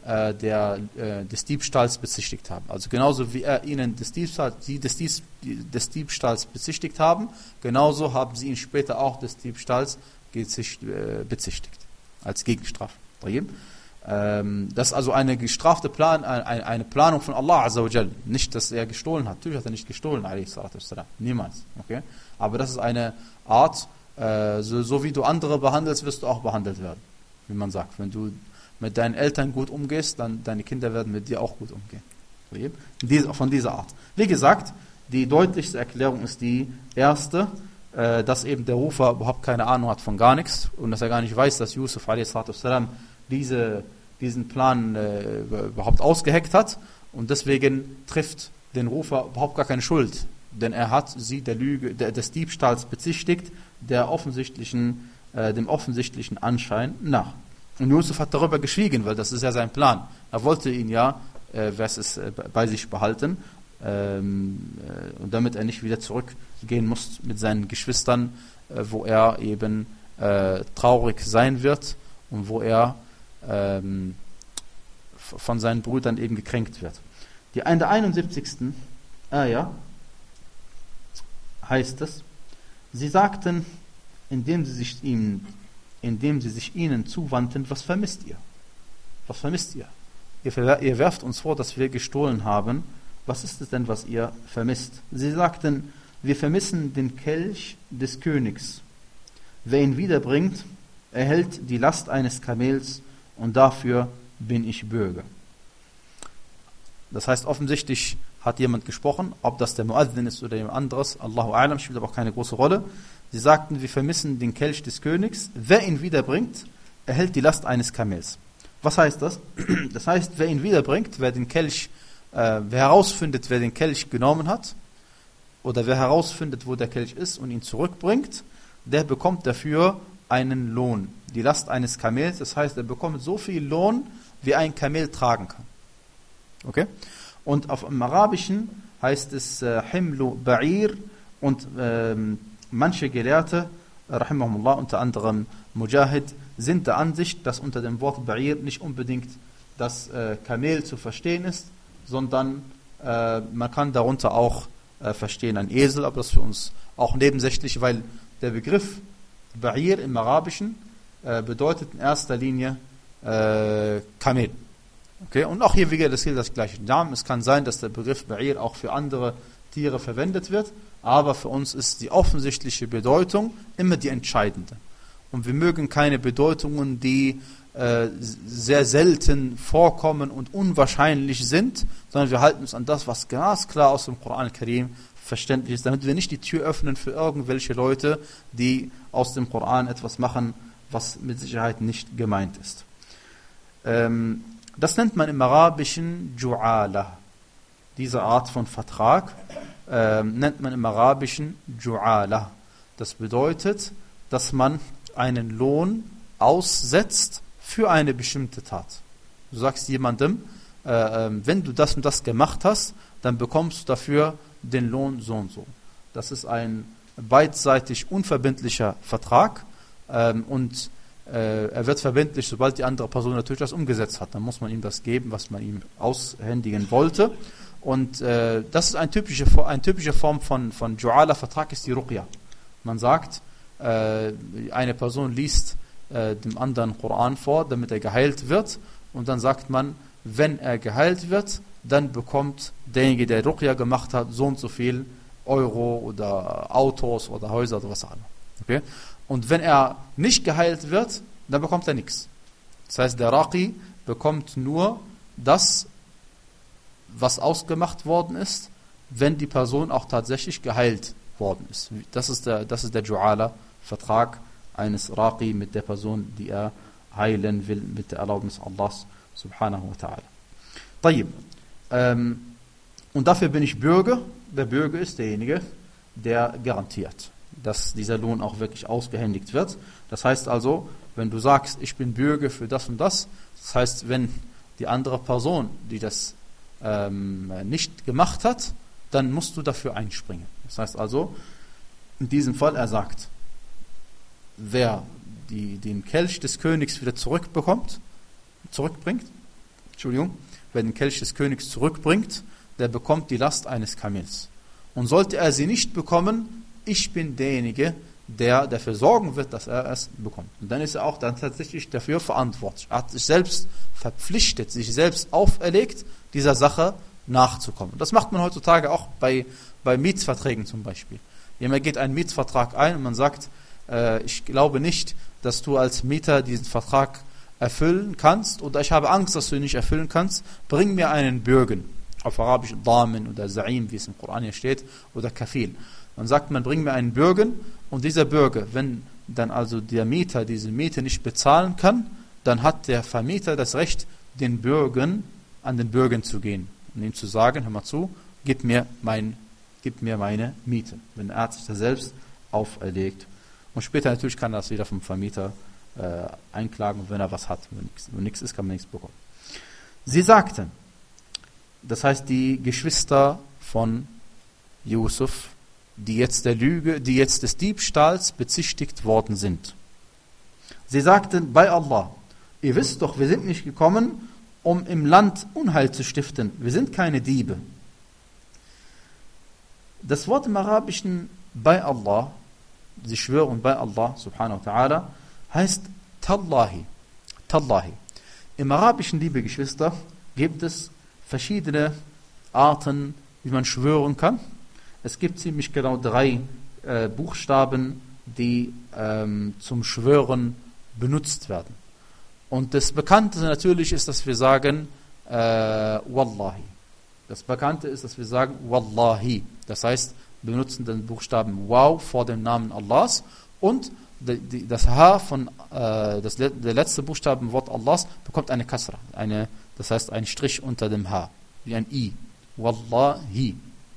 äh, der, äh, des Diebstahls bezichtigt haben. Also genauso wie er ihnen des Diebstahls, die des, Diebs, des Diebstahls bezichtigt haben, genauso haben sie ihn später auch des Diebstahls gezicht, äh, bezichtigt. Als Gegenstrafe. Ähm, das ist also eine gestrafte Plan, eine, eine Planung von Allah Azza wa Jal. Nicht, dass er gestohlen hat. Natürlich hat er nicht gestohlen, niemals. Okay? Aber das ist eine Art, äh, so, so wie du andere behandelst, wirst du auch behandelt werden. Wie man sagt. Wenn du mit deinen Eltern gut umgehst, dann deine Kinder werden mit dir auch gut umgehen. Diese, von dieser Art. Wie gesagt, die deutlichste Erklärung ist die erste, äh, dass eben der Rufer überhaupt keine Ahnung hat von gar nichts und dass er gar nicht weiß, dass Yusuf a s. diese diesen Plan äh, überhaupt ausgeheckt hat und deswegen trifft den Rufer überhaupt gar keine Schuld, denn er hat sie der Lüge, der, des Diebstahls bezichtigt, der offensichtlichen, äh, dem offensichtlichen Anschein nach. Und Yusuf hat darüber geschwiegen, weil das ist ja sein Plan. Er wollte ihn ja äh, es, äh, bei sich behalten, ähm, äh, und damit er nicht wieder zurückgehen muss mit seinen Geschwistern, äh, wo er eben äh, traurig sein wird und wo er Ähm, von seinen Brüdern eben gekränkt wird. Die, in der einundsiebzigsten Ayah heißt es, sie sagten, indem sie sich ihm, indem sie sich ihnen zuwandten, was vermisst ihr? Was vermisst ihr? Ihr, ihr werft uns vor, dass wir gestohlen haben. Was ist es denn, was ihr vermisst? Sie sagten, wir vermissen den Kelch des Königs. Wer ihn wiederbringt, erhält die Last eines Kamels und dafür bin ich Bürger. Das heißt, offensichtlich hat jemand gesprochen, ob das der Muazzin ist oder jemand anderes, Allahu A'lam, spielt aber auch keine große Rolle. Sie sagten, wir vermissen den Kelch des Königs. Wer ihn wiederbringt, erhält die Last eines Kamels. Was heißt das? Das heißt, wer ihn wiederbringt, wer den Kelch, äh, wer herausfindet, wer den Kelch genommen hat, oder wer herausfindet, wo der Kelch ist und ihn zurückbringt, der bekommt dafür einen Lohn. Die Last eines Kamels, das heißt, er bekommt so viel Lohn, wie ein Kamel tragen kann. Okay? Und auf dem Arabischen heißt es äh, Himlu Ba'ir und ähm, manche Gelehrte, rahimahumullah, unter anderem Mujahid, sind der Ansicht, dass unter dem Wort Ba'ir nicht unbedingt das äh, Kamel zu verstehen ist, sondern äh, man kann darunter auch äh, verstehen ein Esel, aber das ist für uns auch nebensächlich, weil der Begriff Ba'ir im Arabischen äh, bedeutet in erster Linie äh, Kamel. Okay? Und auch hier wieder das gilt das gleiche. Es kann sein, dass der Begriff Ba'ir auch für andere Tiere verwendet wird, aber für uns ist die offensichtliche Bedeutung immer die entscheidende. Und wir mögen keine Bedeutungen, die äh, sehr selten vorkommen und unwahrscheinlich sind, sondern wir halten uns an das, was ganz klar aus dem Koran al-Karim verständlich ist, damit wir nicht die Tür öffnen für irgendwelche Leute, die aus dem Koran etwas machen, was mit Sicherheit nicht gemeint ist. Ähm, das nennt man im Arabischen Ju'ala. Diese Art von Vertrag ähm, nennt man im Arabischen Ju'ala. Das bedeutet, dass man einen Lohn aussetzt für eine bestimmte Tat. Du sagst jemandem, äh, wenn du das und das gemacht hast, dann bekommst du dafür den Lohn so und so. Das ist ein beidseitig unverbindlicher Vertrag ähm, und äh, er wird verbindlich, sobald die andere Person natürlich das umgesetzt hat. Dann muss man ihm das geben, was man ihm aushändigen wollte. Und äh, das ist eine typische, eine typische Form von, von Ju'ala-Vertrag, ist die Ruqya. Man sagt, äh, eine Person liest äh, dem anderen Koran vor, damit er geheilt wird. Und dann sagt man, wenn er geheilt wird, dann bekommt derjenige, der Ruqya gemacht hat, so und so viel Euro oder Autos oder Häuser oder was auch immer. Okay? Und wenn er nicht geheilt wird, dann bekommt er nichts. Das heißt, der Raqi bekommt nur das, was ausgemacht worden ist, wenn die Person auch tatsächlich geheilt worden ist. Das ist der, das ist der Ju'ala-Vertrag eines Raqi mit der Person, die er heilen will, mit der Erlaubnis Allahs subhanahu wa ta'ala. Tayyib. Ähm, und dafür bin ich Bürger. Der Bürger ist derjenige, der garantiert, dass dieser Lohn auch wirklich ausgehändigt wird. Das heißt also, wenn du sagst, ich bin Bürger für das und das, das heißt, wenn die andere Person, die das ähm, nicht gemacht hat, dann musst du dafür einspringen. Das heißt also, in diesem Fall, er sagt, wer die, den Kelch des Königs wieder zurückbekommt, zurückbringt, Entschuldigung, wer den Kelch des Königs zurückbringt, der bekommt die Last eines Kamels. Und sollte er sie nicht bekommen, ich bin derjenige, der dafür sorgen wird, dass er es bekommt. Und dann ist er auch dann tatsächlich dafür verantwortlich. Er hat sich selbst verpflichtet, sich selbst auferlegt, dieser Sache nachzukommen. Das macht man heutzutage auch bei, bei Mietverträgen zum Beispiel. Jemand geht einen Mietvertrag ein und man sagt, äh, ich glaube nicht, dass du als Mieter diesen Vertrag erfüllen kannst oder ich habe Angst, dass du ihn nicht erfüllen kannst, bring mir einen Bürgen. Auf Arabisch Damin oder Za'im, wie es im Koran hier steht, oder Kafil. Dann sagt man, bring mir einen Bürgen und dieser Bürger, wenn dann also der Mieter diese Miete nicht bezahlen kann, dann hat der Vermieter das Recht, den Bürgen an den Bürgen zu gehen und ihm zu sagen, hör mal zu, gib mir, mein, gib mir meine Miete, wenn er sich das selbst auferlegt. Und später natürlich kann er das wieder vom Vermieter äh, einklagen, wenn er was hat. Wenn nichts ist, kann man nichts bekommen. Sie sagten, das heißt die Geschwister von Yusuf, die jetzt der Lüge, die jetzt des Diebstahls bezichtigt worden sind. Sie sagten, bei Allah, ihr wisst doch, wir sind nicht gekommen, um im Land Unheil zu stiften. Wir sind keine Diebe. Das Wort im Arabischen bei Allah, sie schwören bei Allah, subhanahu wa ta'ala, heißt Tallahi. Tallahi. Im Arabischen, liebe Geschwister, gibt es verschiedene Arten, wie man schwören kann. Es gibt ziemlich genau drei äh, Buchstaben, die ähm, zum Schwören benutzt werden. Und das Bekannte natürlich ist, dass wir sagen äh, Wallahi. Das Bekannte ist, dass wir sagen Wallahi. Das heißt, wir benutzen den Buchstaben Waw vor dem Namen Allahs und die, die, das H von äh, das, der letzte Buchstabe im Wort Allahs bekommt eine Kasra, eine, das heißt ein Strich unter dem H, wie ein I. Wallahi.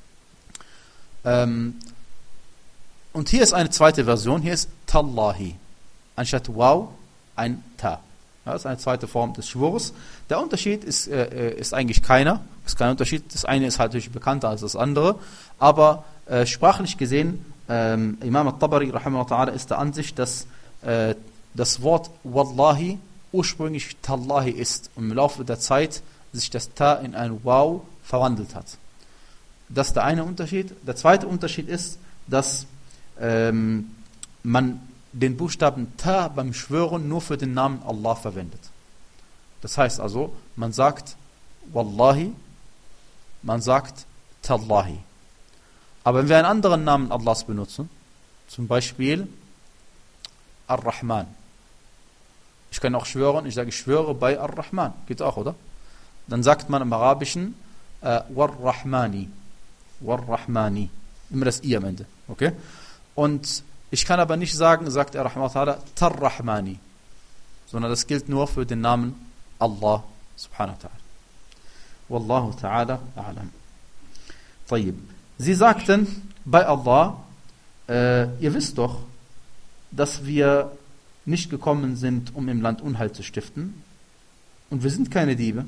Ähm, und hier ist eine zweite Version, hier ist Tallahi. Anstatt Waw ein Ta. Ja, das ist eine zweite Form des Schwurs. Der Unterschied ist, äh, ist eigentlich keiner. Es ist kein Unterschied. Das eine ist halt natürlich bekannter als das andere. Aber äh, sprachlich gesehen, ähm, Imam al-Tabari rahimahullah ta'ala ist der Ansicht, dass äh, das Wort Wallahi ursprünglich Tallahi ist und im Laufe der Zeit sich das Ta in ein Waw verwandelt hat. Das ist der eine Unterschied. Der zweite Unterschied ist, dass ähm, man den Buchstaben Ta beim Schwören nur für den Namen Allah verwendet. Das heißt also, man sagt Wallahi, man sagt Tallahi. Aber wenn wir einen anderen Namen Allahs benutzen, zum Beispiel Ar-Rahman. Ich kann auch schwören, ich sage, ich schwöre bei Ar-Rahman. Geht auch, oder? Dann sagt man im Arabischen äh, War-Rahmani. War-Rahmani. Immer das I am Ende. Okay? Und ich kann aber nicht sagen, sagt er Rahmatullah, Tar-Rahmani. Sondern das gilt nur für den Namen Allah subhanahu wa ta'ala. Wallahu ta'ala a'lam. طيب. Sie sagten bei Allah, äh, ihr wisst doch, dass wir nicht gekommen sind, um im Land Unheil zu stiften. Und wir sind keine Diebe.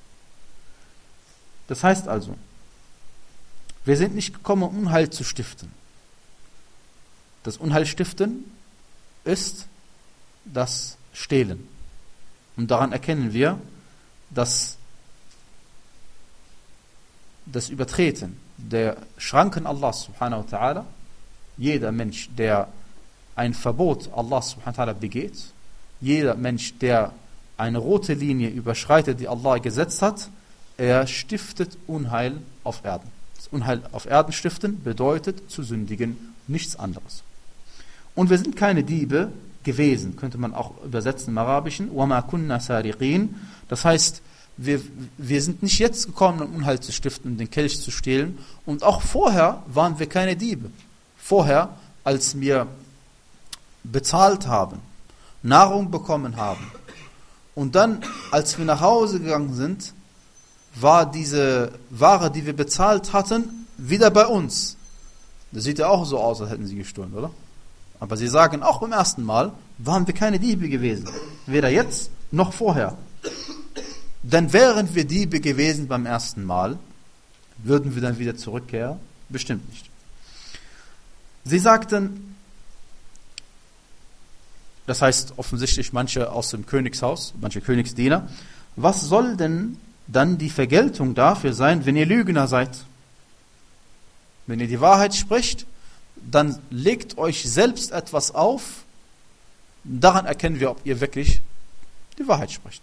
Das heißt also, wir sind nicht gekommen, um Unheil zu stiften. Das Unheil stiften ist das Stehlen. Und daran erkennen wir, dass das Übertreten der Schranken Allahs subhanahu wa ta'ala, jeder Mensch, der ein Verbot Allahs subhanahu wa ta'ala begeht, jeder Mensch, der eine rote Linie überschreitet, die Allah gesetzt hat, er stiftet Unheil auf Erden. Das Unheil auf Erden stiften bedeutet zu sündigen, nichts anderes. Und wir sind keine Diebe gewesen, könnte man auch übersetzen im Arabischen. وَمَا كُنَّا سَارِقِينَ. Das heißt, wir, wir sind nicht jetzt gekommen, um Unheil zu stiften und den Kelch zu stehlen. Und auch vorher waren wir keine Diebe. Vorher, als wir bezahlt haben, Nahrung bekommen haben und dann, als wir nach Hause gegangen sind, war diese Ware, die wir bezahlt hatten, wieder bei uns. Das sieht ja auch so aus, als hätten sie gestohlen, oder? Aber sie sagen, auch beim ersten Mal waren wir keine Diebe gewesen. Weder jetzt noch vorher. Denn wären wir Diebe gewesen beim ersten Mal, würden wir dann wieder zurückkehren? Bestimmt nicht. Sie sagten, das heißt offensichtlich manche aus dem Königshaus, manche Königsdiener, was soll denn dann die Vergeltung dafür sein, wenn ihr Lügner seid. Wenn ihr die Wahrheit spricht, dann legt euch selbst etwas auf. Daran erkennen wir, ob ihr wirklich die Wahrheit spricht.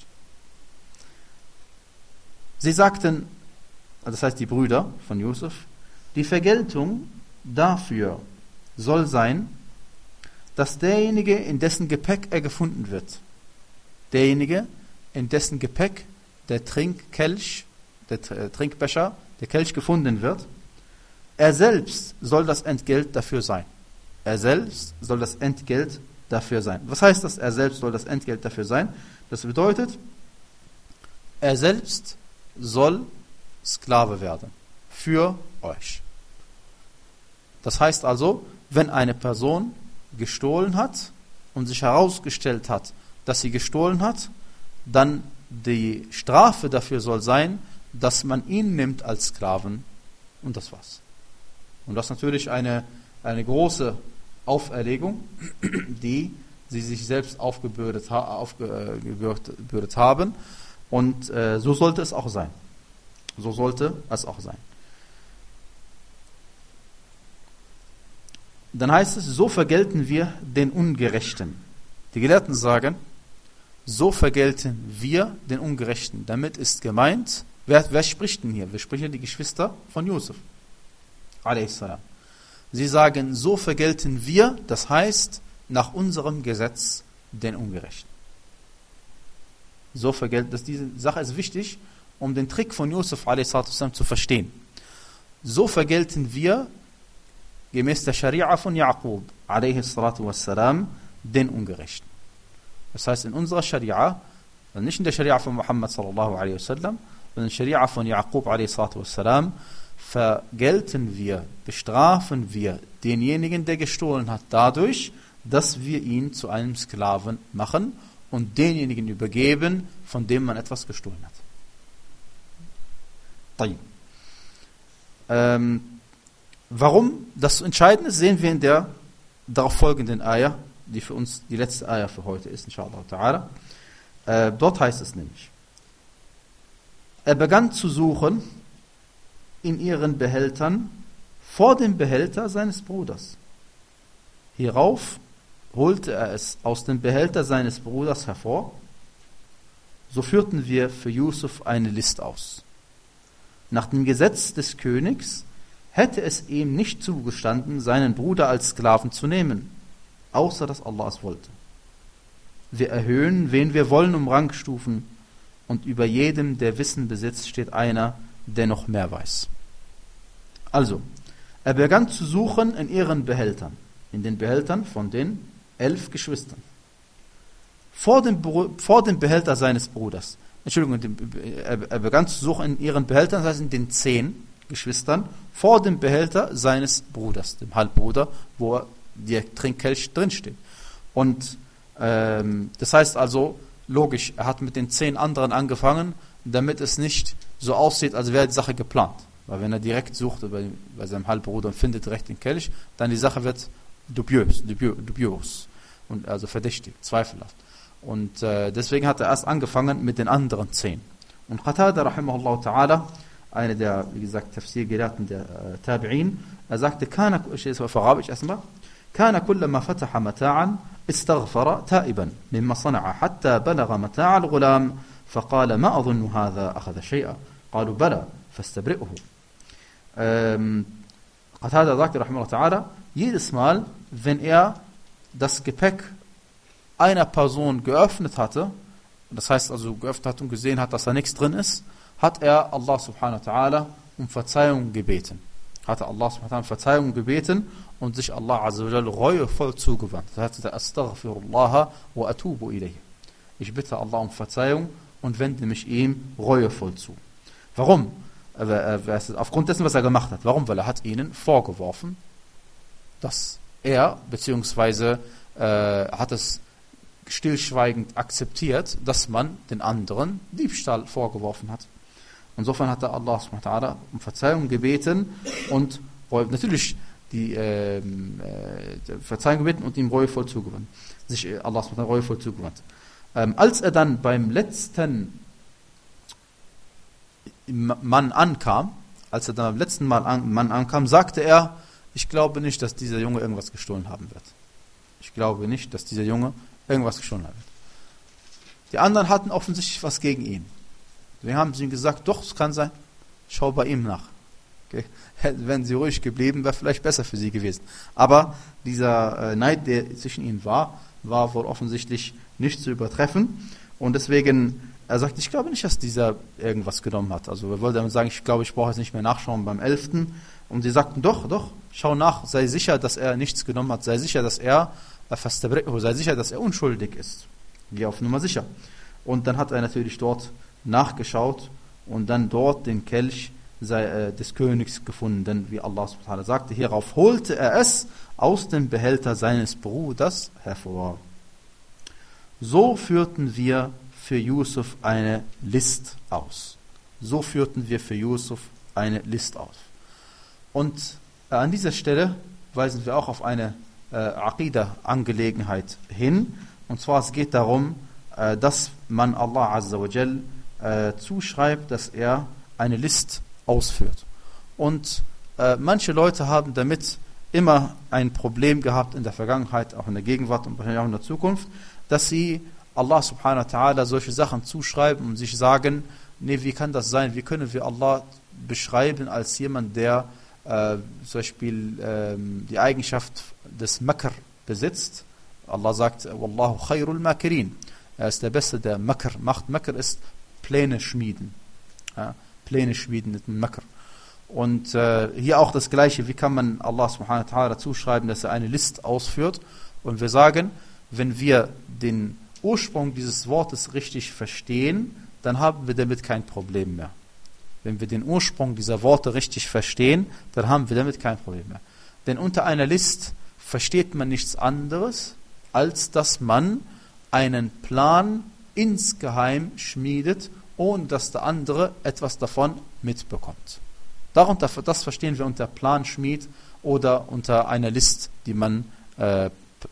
Sie sagten, das heißt die Brüder von Yusuf, die Vergeltung dafür soll sein, dass derjenige, in dessen Gepäck er gefunden wird, derjenige, in dessen Gepäck der Trinkkelch, der Trinkbecher, der Kelch gefunden wird, er selbst soll das Entgelt dafür sein. Er selbst soll das Entgelt dafür sein. Was heißt das? Er selbst soll das Entgelt dafür sein? Das bedeutet, er selbst soll Sklave werden. Für euch. Das heißt also, wenn eine Person gestohlen hat und sich herausgestellt hat, dass sie gestohlen hat, dann die Strafe dafür soll sein, dass man ihn nimmt als Sklaven und das war's. Und das ist natürlich eine, eine große Auferlegung, die sie sich selbst aufgebürdet, aufgebürdet haben und äh, so sollte es auch sein. So sollte es auch sein. Dann heißt es, so vergelten wir den Ungerechten. Die Gelehrten sagen, so vergelten wir den Ungerechten. Damit ist gemeint, wer, wer spricht denn hier? Wir sprechen die Geschwister von Yusuf. Sie sagen, so vergelten wir, das heißt, nach unserem Gesetz den Ungerechten. So vergelten, dass diese Sache ist wichtig, um den Trick von Yusuf a s. zu verstehen. So vergelten wir gemäß der Scharia von Yaqub a s. den Ungerechten. Das heißt, in unserer Scharia, nicht in der Scharia von Muhammad sallallahu alaihi wasallam, sondern in der Scharia von Yaqub a s. vergelten wir, bestrafen wir denjenigen, der gestohlen hat, dadurch, dass wir ihn zu einem Sklaven machen und denjenigen übergeben, von dem man etwas gestohlen hat. Ähm, warum das so entscheidend ist, sehen wir in der darauf folgenden Ayah, die für uns die letzte Ayah für heute ist, inshallah ta'ala. Äh, dort heißt es nämlich, er begann zu suchen in ihren Behältern vor dem Behälter seines Bruders. Hierauf holte er es aus dem Behälter seines Bruders hervor. So führten wir für Yusuf eine List aus. Nach dem Gesetz des Königs hätte es ihm nicht zugestanden, seinen Bruder als Sklaven zu nehmen, außer dass Allah es wollte. Wir erhöhen, wen wir wollen, um Rangstufen, und über jedem, der Wissen besitzt, steht einer, der noch mehr weiß. Also, er begann zu suchen in ihren Behältern, in den Behältern von den elf Geschwistern. Vor dem, vor dem Behälter seines Bruders. Entschuldigung, er begann zu suchen in ihren Behältern, das heißt in den zehn Geschwistern, vor dem Behälter seines Bruders, dem Halbbruder, wo der Trinkkelch drinsteht. Und ähm, das heißt also, logisch, er hat mit den zehn anderen angefangen, damit es nicht so aussieht, als wäre die Sache geplant. Weil wenn er direkt sucht bei, bei seinem Halbbruder und findet direkt den Kelch, dann die Sache wird dubios, dubios, dubios und also verdächtig, zweifelhaft. Und äh, deswegen hat er erst angefangen mit den anderen zehn. Und Qatada rahimahullah ta'ala, einer der, wie gesagt, Tafsir-Gelehrten der äh, Tabi'in, er sagte, kana, ich lese auf Arabisch erstmal, kana kullama fataha mata'an استغفر تائبا مما صنع حتى بلغ متاع الغلام فقال ما أظن هذا أخذ شيئا قالوا بلى فاستبرئه. Qatada sagte rahimahullah ta'ala, jedes Mal, wenn er das Gepäck einer Person geöffnet hatte, das heißt also geöffnet hat und gesehen hat, dass da nichts drin ist, hat er Allah subhanahu wa ta'ala um Verzeihung gebeten. Hat er Allah subhanahu wa ta'ala um Verzeihung gebeten und sich Allah azza wa jalla reuevoll zugewandt. Das heißt, astaghfirullah wa atubu ilayhi. Ich bitte Allah um Verzeihung und wende mich ihm reuevoll zu. Warum? Aufgrund dessen, was er gemacht hat. Warum? Weil er hat ihnen vorgeworfen, dass er, beziehungsweise äh, hat es stillschweigend akzeptiert, dass man den anderen Diebstahl vorgeworfen hat. Insofern hat er Allah subhanahu wa ta'ala um Verzeihung gebeten und natürlich die äh, äh, Verzeihung gebeten und ihm reuevoll zugewandt. Sich äh, Allah subhanahu wa ta'ala reuevoll zugewandt. Ähm, als er dann beim letzten Mann ankam, als er dann beim letzten Mal an, Mann ankam, sagte er, ich glaube nicht, dass dieser Junge irgendwas gestohlen haben wird. Ich glaube nicht, dass dieser Junge irgendwas gestohlen haben wird. Die anderen hatten offensichtlich was gegen ihn. Deswegen haben sie ihm gesagt, doch, es kann sein, schau bei ihm nach. Okay? Wenn sie ruhig geblieben, wäre vielleicht besser für sie gewesen. Aber dieser äh, Neid, der zwischen ihnen war, war wohl offensichtlich nicht zu übertreffen. Und deswegen, er sagt, ich glaube nicht, dass dieser irgendwas genommen hat. Also er wollte damit sagen, ich glaube, ich brauche jetzt nicht mehr nachschauen beim elften. Und sie sagten, doch, doch, schau nach, sei sicher, dass er nichts genommen hat, sei sicher, dass er sei sicher, dass er unschuldig ist. Geh auf Nummer sicher. Und dann hat er natürlich dort nachgeschaut und dann dort den Kelch sei, äh, des Königs gefunden, wie Allah subhanahu wa ta'ala sagte. Hierauf holte er es aus dem Behälter seines Bruders hervor. So führten wir für Yusuf eine List aus. So führten wir für Yusuf eine List aus. Und äh, an dieser Stelle weisen wir auch auf eine äh, Aqidah-Angelegenheit hin. Und zwar es geht darum, äh, dass man Allah Azza wa Jal äh, zuschreibt, dass er eine List ausführt. Und äh, manche Leute haben damit immer ein Problem gehabt in der Vergangenheit, auch in der Gegenwart und wahrscheinlich auch in der Zukunft, dass sie Allah subhanahu wa ta'ala solche Sachen zuschreiben und sich sagen, nee, wie kann das sein? Wie können wir Allah beschreiben als jemand, der äh, zum Beispiel äh, die Eigenschaft des Makr besitzt? Allah sagt, Wallahu khairul makirin. Er ist der Beste, der Makr macht. Makr ist Pläne schmieden. Ja, Pläne schmieden mit dem Makr. Und äh, hier auch das Gleiche. Wie kann man Allah subhanahu wa ta'ala zuschreiben, dass er eine List ausführt? Und wir sagen, wenn wir den Ursprung dieses Wortes richtig verstehen, dann haben wir damit kein Problem mehr. Wenn wir den Ursprung dieser Worte richtig verstehen, dann haben wir damit kein Problem mehr. Denn unter einer List versteht man nichts anderes, als dass man einen Plan insgeheim schmiedet, ohne dass der andere etwas davon mitbekommt. Darunter, das verstehen wir unter Planschmied oder unter einer List, die man äh, äh,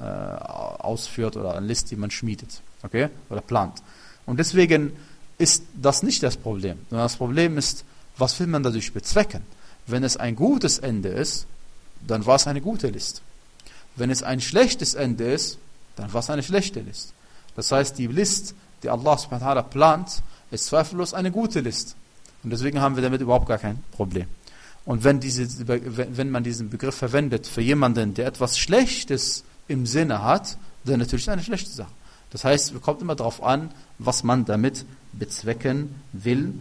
ausführt oder eine List, die man schmiedet, okay, oder plant. Und deswegen ist das nicht das Problem. Sondern das Problem ist, was will man dadurch bezwecken? Wenn es ein gutes Ende ist, dann war es eine gute List. Wenn es ein schlechtes Ende ist, dann war es eine schlechte List. Das heißt, die List, die Allah subhanahu wa ta'ala plant, ist zweifellos eine gute List. Und deswegen haben wir damit überhaupt gar kein Problem. Und wenn, diese, wenn man diesen Begriff verwendet für jemanden, der etwas Schlechtes im Sinne hat, dann natürlich eine schlechte Sache. Das heißt, es kommt immer darauf an, was man damit bezwecken will.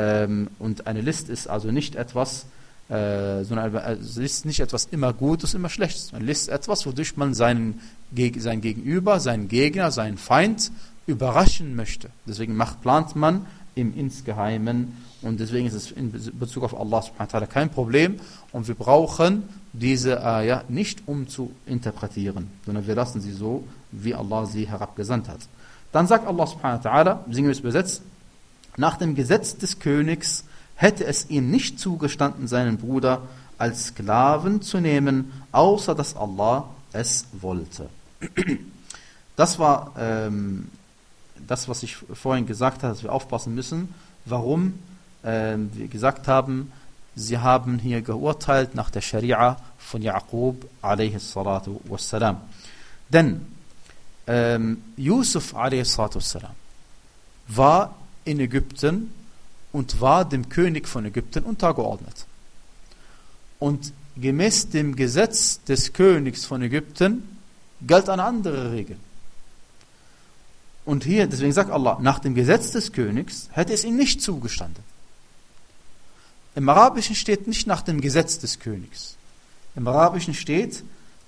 Und eine List ist also nicht etwas, sondern eine List ist nicht etwas immer Gutes, immer Schlechtes. Eine List ist etwas, wodurch man seinen, sein Gegenüber, seinen Gegner, seinen Feind überraschen möchte. Deswegen macht, plant man im Insgeheimen und deswegen ist es in Bezug auf Allah subhanahu wa ta'ala kein Problem und wir brauchen diese Ayah nicht um zu interpretieren, sondern wir lassen sie so, wie Allah sie herabgesandt hat. Dann sagt Allah subhanahu wa ta'ala, sinngemäß übersetzt, nach dem Gesetz des Königs hätte es ihm nicht zugestanden, seinen Bruder als Sklaven zu nehmen, außer dass Allah es wollte. Das war ähm, das, was ich vorhin gesagt habe, dass wir aufpassen müssen, warum äh, wir gesagt haben, sie haben hier geurteilt nach der Scharia von Yaqub alaihi salatu wassalam. Denn ähm, Yusuf alaihi salatu wassalam war in Ägypten und war dem König von Ägypten untergeordnet. Und gemäß dem Gesetz des Königs von Ägypten galt eine andere Regel. Und hier, deswegen sagt Allah, nach dem Gesetz des Königs hätte es ihm nicht zugestanden. Im Arabischen steht nicht nach dem Gesetz des Königs. Im Arabischen steht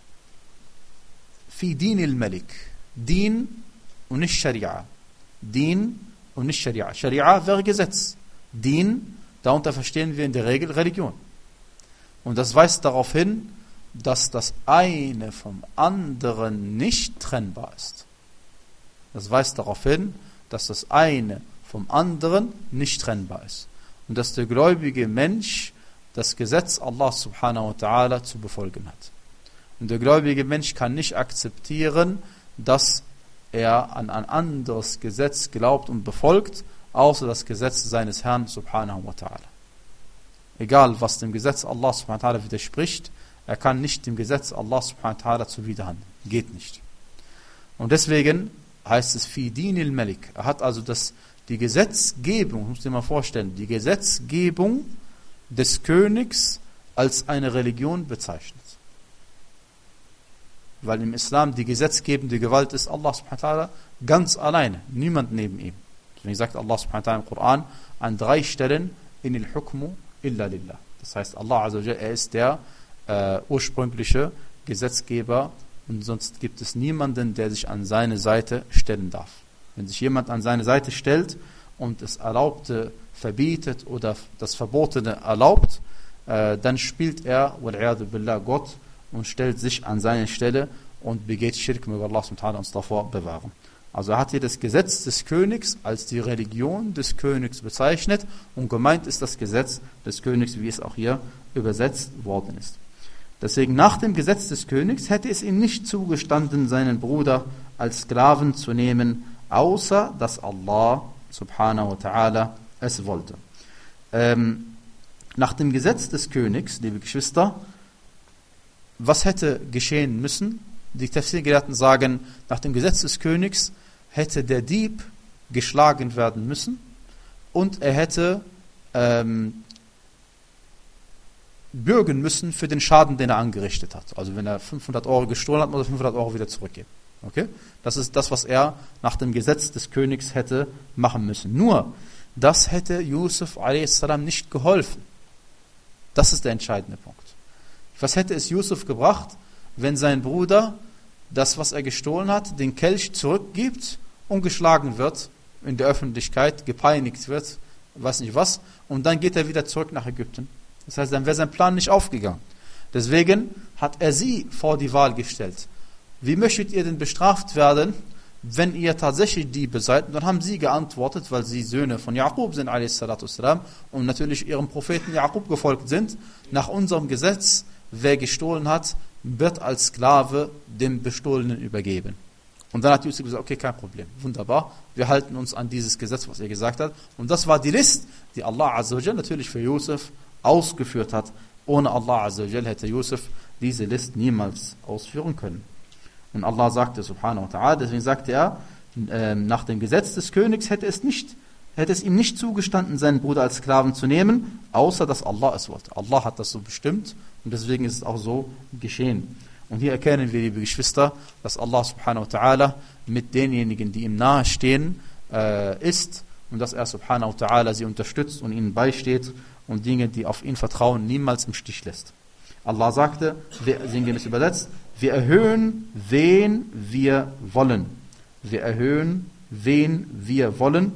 Fi Din al-Malik. Din und nicht Scharia. Din und nicht Scharia. Scharia wäre Gesetz. Din, darunter verstehen wir in der Regel Religion. Und das weist darauf hin, dass das eine vom anderen nicht trennbar ist. Das weist darauf hin, dass das eine vom anderen nicht trennbar ist. Und dass der gläubige Mensch das Gesetz Allah subhanahu wa ta'ala zu befolgen hat. Und der gläubige Mensch kann nicht akzeptieren, dass er an ein anderes Gesetz glaubt und befolgt, außer das Gesetz seines Herrn subhanahu wa ta'ala. Egal, was dem Gesetz Allah subhanahu wa ta'ala widerspricht, er kann nicht dem Gesetz Allah subhanahu wa ta'ala zuwiderhandeln. Geht nicht. Und deswegen heißt es fi dinil Malik. Er hat also das, die Gesetzgebung, muss dir mal vorstellen, die Gesetzgebung des Königs als eine Religion bezeichnet. Weil im Islam die gesetzgebende Gewalt ist Allah subhanahu wa ta'ala ganz alleine, niemand neben ihm. Deswegen sagt Allah subhanahu wa ta'ala im Koran an drei Stellen inil hukmu illa lillah. Das heißt, Allah azza wa jalla, er ist der äh, ursprüngliche Gesetzgeber und sonst gibt es niemanden, der sich an seine Seite stellen darf. Wenn sich jemand an seine Seite stellt und das Erlaubte verbietet oder das Verbotene erlaubt, äh, dann spielt er, wal-'iyadu billah, Gott und stellt sich an seine Stelle und begeht Schirk, möge Allah subhanahu wa ta'ala uns davor bewahren. Also er hat hier das Gesetz des Königs als die Religion des Königs bezeichnet und gemeint ist das Gesetz des Königs, wie es auch hier übersetzt worden ist. Deswegen nach dem Gesetz des Königs hätte es ihm nicht zugestanden, seinen Bruder als Sklaven zu nehmen, außer dass Allah subhanahu wa ta'ala es wollte. Ähm, nach dem Gesetz des Königs, liebe Geschwister, was hätte geschehen müssen? Die Tafsir-Gelehrten sagen, nach dem Gesetz des Königs hätte der Dieb geschlagen werden müssen und er hätte ähm, bürgen müssen für den Schaden, den er angerichtet hat. Also wenn er fünfhundert Euro gestohlen hat, muss er fünfhundert Euro wieder zurückgeben. Okay? Das ist das, was er nach dem Gesetz des Königs hätte machen müssen. Nur, das hätte Yusuf a s. nicht geholfen. Das ist der entscheidende Punkt. Was hätte es Yusuf gebracht, wenn sein Bruder das, was er gestohlen hat, den Kelch zurückgibt und geschlagen wird in der Öffentlichkeit, gepeinigt wird, weiß nicht was, und dann geht er wieder zurück nach Ägypten. Das heißt, dann wäre sein Plan nicht aufgegangen. Deswegen hat er sie vor die Wahl gestellt. Wie möchtet ihr denn bestraft werden, wenn ihr tatsächlich Diebe seid? Und dann haben sie geantwortet, weil sie Söhne von Jakob sind, a s. und natürlich ihrem Propheten Jakob gefolgt sind, nach unserem Gesetz, wer gestohlen hat, wird als Sklave dem Bestohlenen übergeben. Und dann hat Yusuf gesagt, okay, kein Problem, wunderbar, wir halten uns an dieses Gesetz, was er gesagt hat. Und das war die List, die Allah azza wa jalla natürlich für Yusuf ausgeführt hat. Ohne Allah azza wa jalla hätte Yusuf diese List niemals ausführen können. Und Allah sagte subhanahu wa ta'ala, deswegen sagte er, äh, nach dem Gesetz des Königs hätte es nicht, hätte es ihm nicht zugestanden, seinen Bruder als Sklaven zu nehmen, außer dass Allah es wollte. Allah hat das so bestimmt und deswegen ist es auch so geschehen. Und hier erkennen wir, liebe Geschwister, dass Allah subhanahu wa ta'ala mit denjenigen, die ihm nahe stehen, äh, ist und dass er subhanahu wa ta'ala sie unterstützt und ihnen beisteht und Dinge, die auf ihn vertrauen, niemals im Stich lässt. Allah sagte, sinngemäß übersetzt, wir erhöhen, wen wir wollen. Wir erhöhen, wen wir wollen,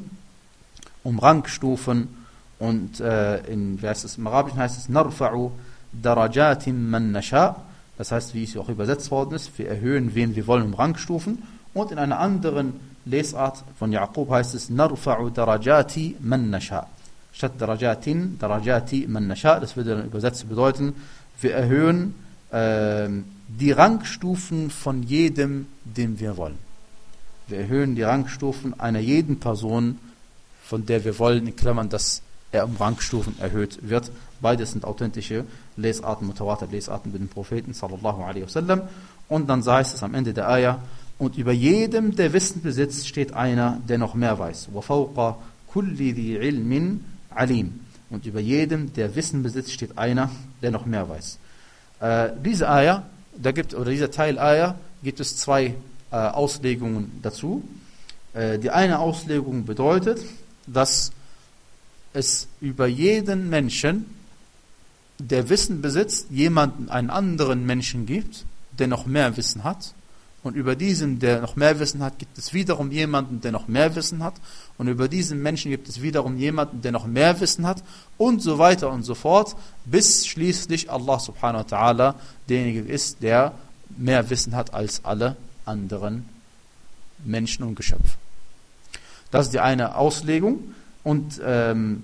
um Rangstufen und äh, in, wie heißt es, im Arabischen heißt es, narfa'u darajatim man nasha'. Das heißt, wie es auch übersetzt worden ist, wir erhöhen, wen wir wollen, um Rangstufen. Und in einer anderen Lesart von Jakob heißt es, narfa'u darajati man nasha'. Statt darajatin, darajati man nasha'. Das würde dann übersetzt bedeuten, wir erhöhen äh, die Rangstufen von jedem, den wir wollen. Wir erhöhen die Rangstufen einer jeden Person, von der wir wollen, in Klammern, dass er um Rangstufen erhöht wird. Beides sind authentische Lesarten, Mutawatir Lesarten mit dem Propheten sallallahu alaihi wasallam. Und dann heißt es am Ende der Ayah, und über jedem, der Wissen besitzt, steht einer, der noch mehr weiß. وَفَوْقَ كُلِّ ذِي عِلْمٍ عَلِيمٍ. Und über jedem, der Wissen besitzt, steht einer, der noch mehr weiß. Äh, diese Ayah, da gibt, oder dieser Teil Ayah, gibt es zwei äh, Auslegungen dazu. Äh, die eine Auslegung bedeutet, dass es über jeden Menschen, der Wissen besitzt, jemanden, einen anderen Menschen gibt, der noch mehr Wissen hat. Und über diesen, der noch mehr Wissen hat, gibt es wiederum jemanden, der noch mehr Wissen hat. Und über diesen Menschen gibt es wiederum jemanden, der noch mehr Wissen hat. Und so weiter und so fort, bis schließlich Allah subhanahu wa ta'ala derjenige ist, der mehr Wissen hat als alle anderen Menschen und Geschöpfe. Das ist die eine Auslegung. Und ähm,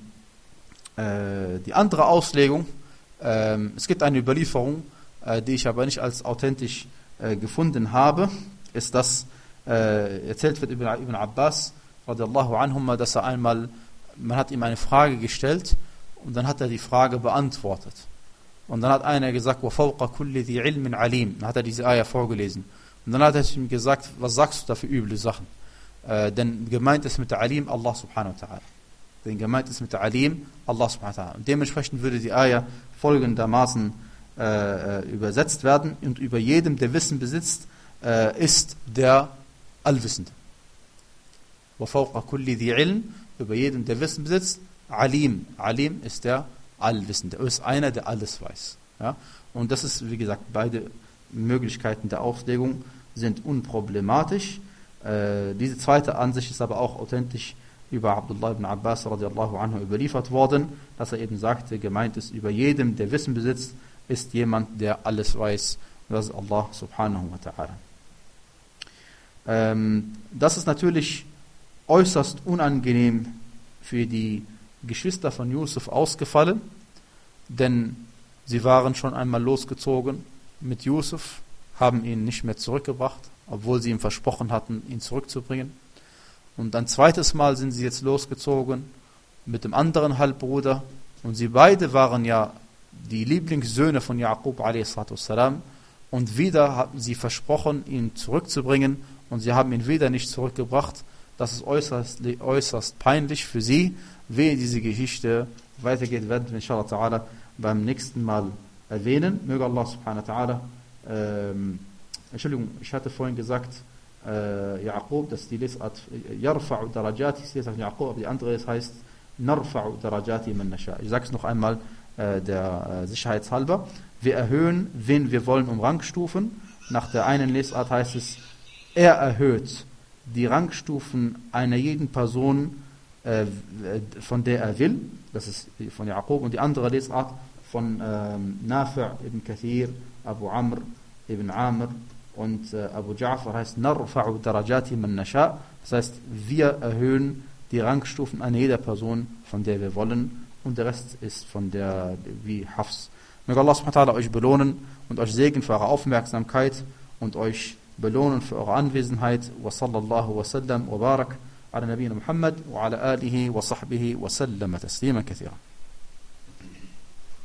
äh, die andere Auslegung, äh, es gibt eine Überlieferung, äh, die ich aber nicht als authentisch äh, gefunden habe, ist, dass äh, erzählt wird über Ibn Abbas, radiallahu anhuma, dass er einmal, man hat ihm eine Frage gestellt und dann hat er die Frage beantwortet. Und dann hat einer gesagt, وَفَوْقَ كُلِّ ذِي عِلْمٍ عَلِيمٍ. Dann hat er diese Ayah vorgelesen. Und dann hat er ihm gesagt, was sagst du da für üble Sachen? Äh, denn gemeint ist mit der Alim Allah subhanahu wa ta'ala. Denn gemeint ist mit der Alim Allah subhanahu wa ta'ala. Und dementsprechend würde die Ayah folgendermaßen äh, übersetzt werden. Und über jedem, der Wissen besitzt, äh, ist der Allwissende. وَفَوْقَ كُلِّ ذِي عِلْمٍ. Über jedem, der Wissen besitzt, Alim. Alim ist der Allwissende. Er ist einer, der alles weiß. Ja? Und das ist, wie gesagt, beide Möglichkeiten der Auslegung sind unproblematisch. Äh, diese zweite Ansicht ist aber auch authentisch über Abdullah ibn Abbas radiallahu anhu überliefert worden, dass er eben sagte, gemeint ist, über jedem, der Wissen besitzt, ist jemand, der alles weiß. Das ist Allah subhanahu wa ta'ala. Ähm, das ist natürlich äußerst unangenehm für die Geschwister von Yusuf ausgefallen, denn sie waren schon einmal losgezogen mit Yusuf, haben ihn nicht mehr zurückgebracht, obwohl sie ihm versprochen hatten, ihn zurückzubringen. Und ein zweites Mal sind sie jetzt losgezogen mit dem anderen Halbbruder und sie beide waren ja die Lieblingssöhne von Jaqub a s. Und wieder hatten sie versprochen, ihn zurückzubringen und sie haben ihn wieder nicht zurückgebracht. Das ist äußerst, äußerst peinlich für sie. Wie diese Geschichte weitergeht, werden wir inshallah ta'ala beim nächsten Mal erwähnen. Möge Allah subhanahu wa ta'ala, ähm, Entschuldigung, ich hatte vorhin gesagt, äh, Jaqub, dass die Lesart Yarfa'u Darajati, ist auf Jaqub, aber die andere heißt Narfa'u Darajati man nasha. Ich sage es noch einmal äh, der äh, Sicherheitshalber. Wir erhöhen, wen wir wollen, um Rangstufen. Nach der einen Lesart heißt es, er erhöht die Rangstufen einer jeden Person, äh, von der er will. Das ist von Jaqub. Und die andere Lesart von ähm, Nafi' ibn Kathir, Abu Amr ibn Amr und äh, Abu Ja'far heißt Narfa'u Darajati man nasha. Das heißt, wir erhöhen die Rangstufen einer jeder Person, von der wir wollen, und der Rest ist von der wie Hafs. Möge Allah subhanahu wa ta'ala euch belohnen und euch segnen für eure Aufmerksamkeit und euch belohnen für eure Anwesenheit. Wa sallallahu wa sallam wa barak ala nabiyina Muhammad wa ala alihi wa sahbihi wa sallama taslima kathira.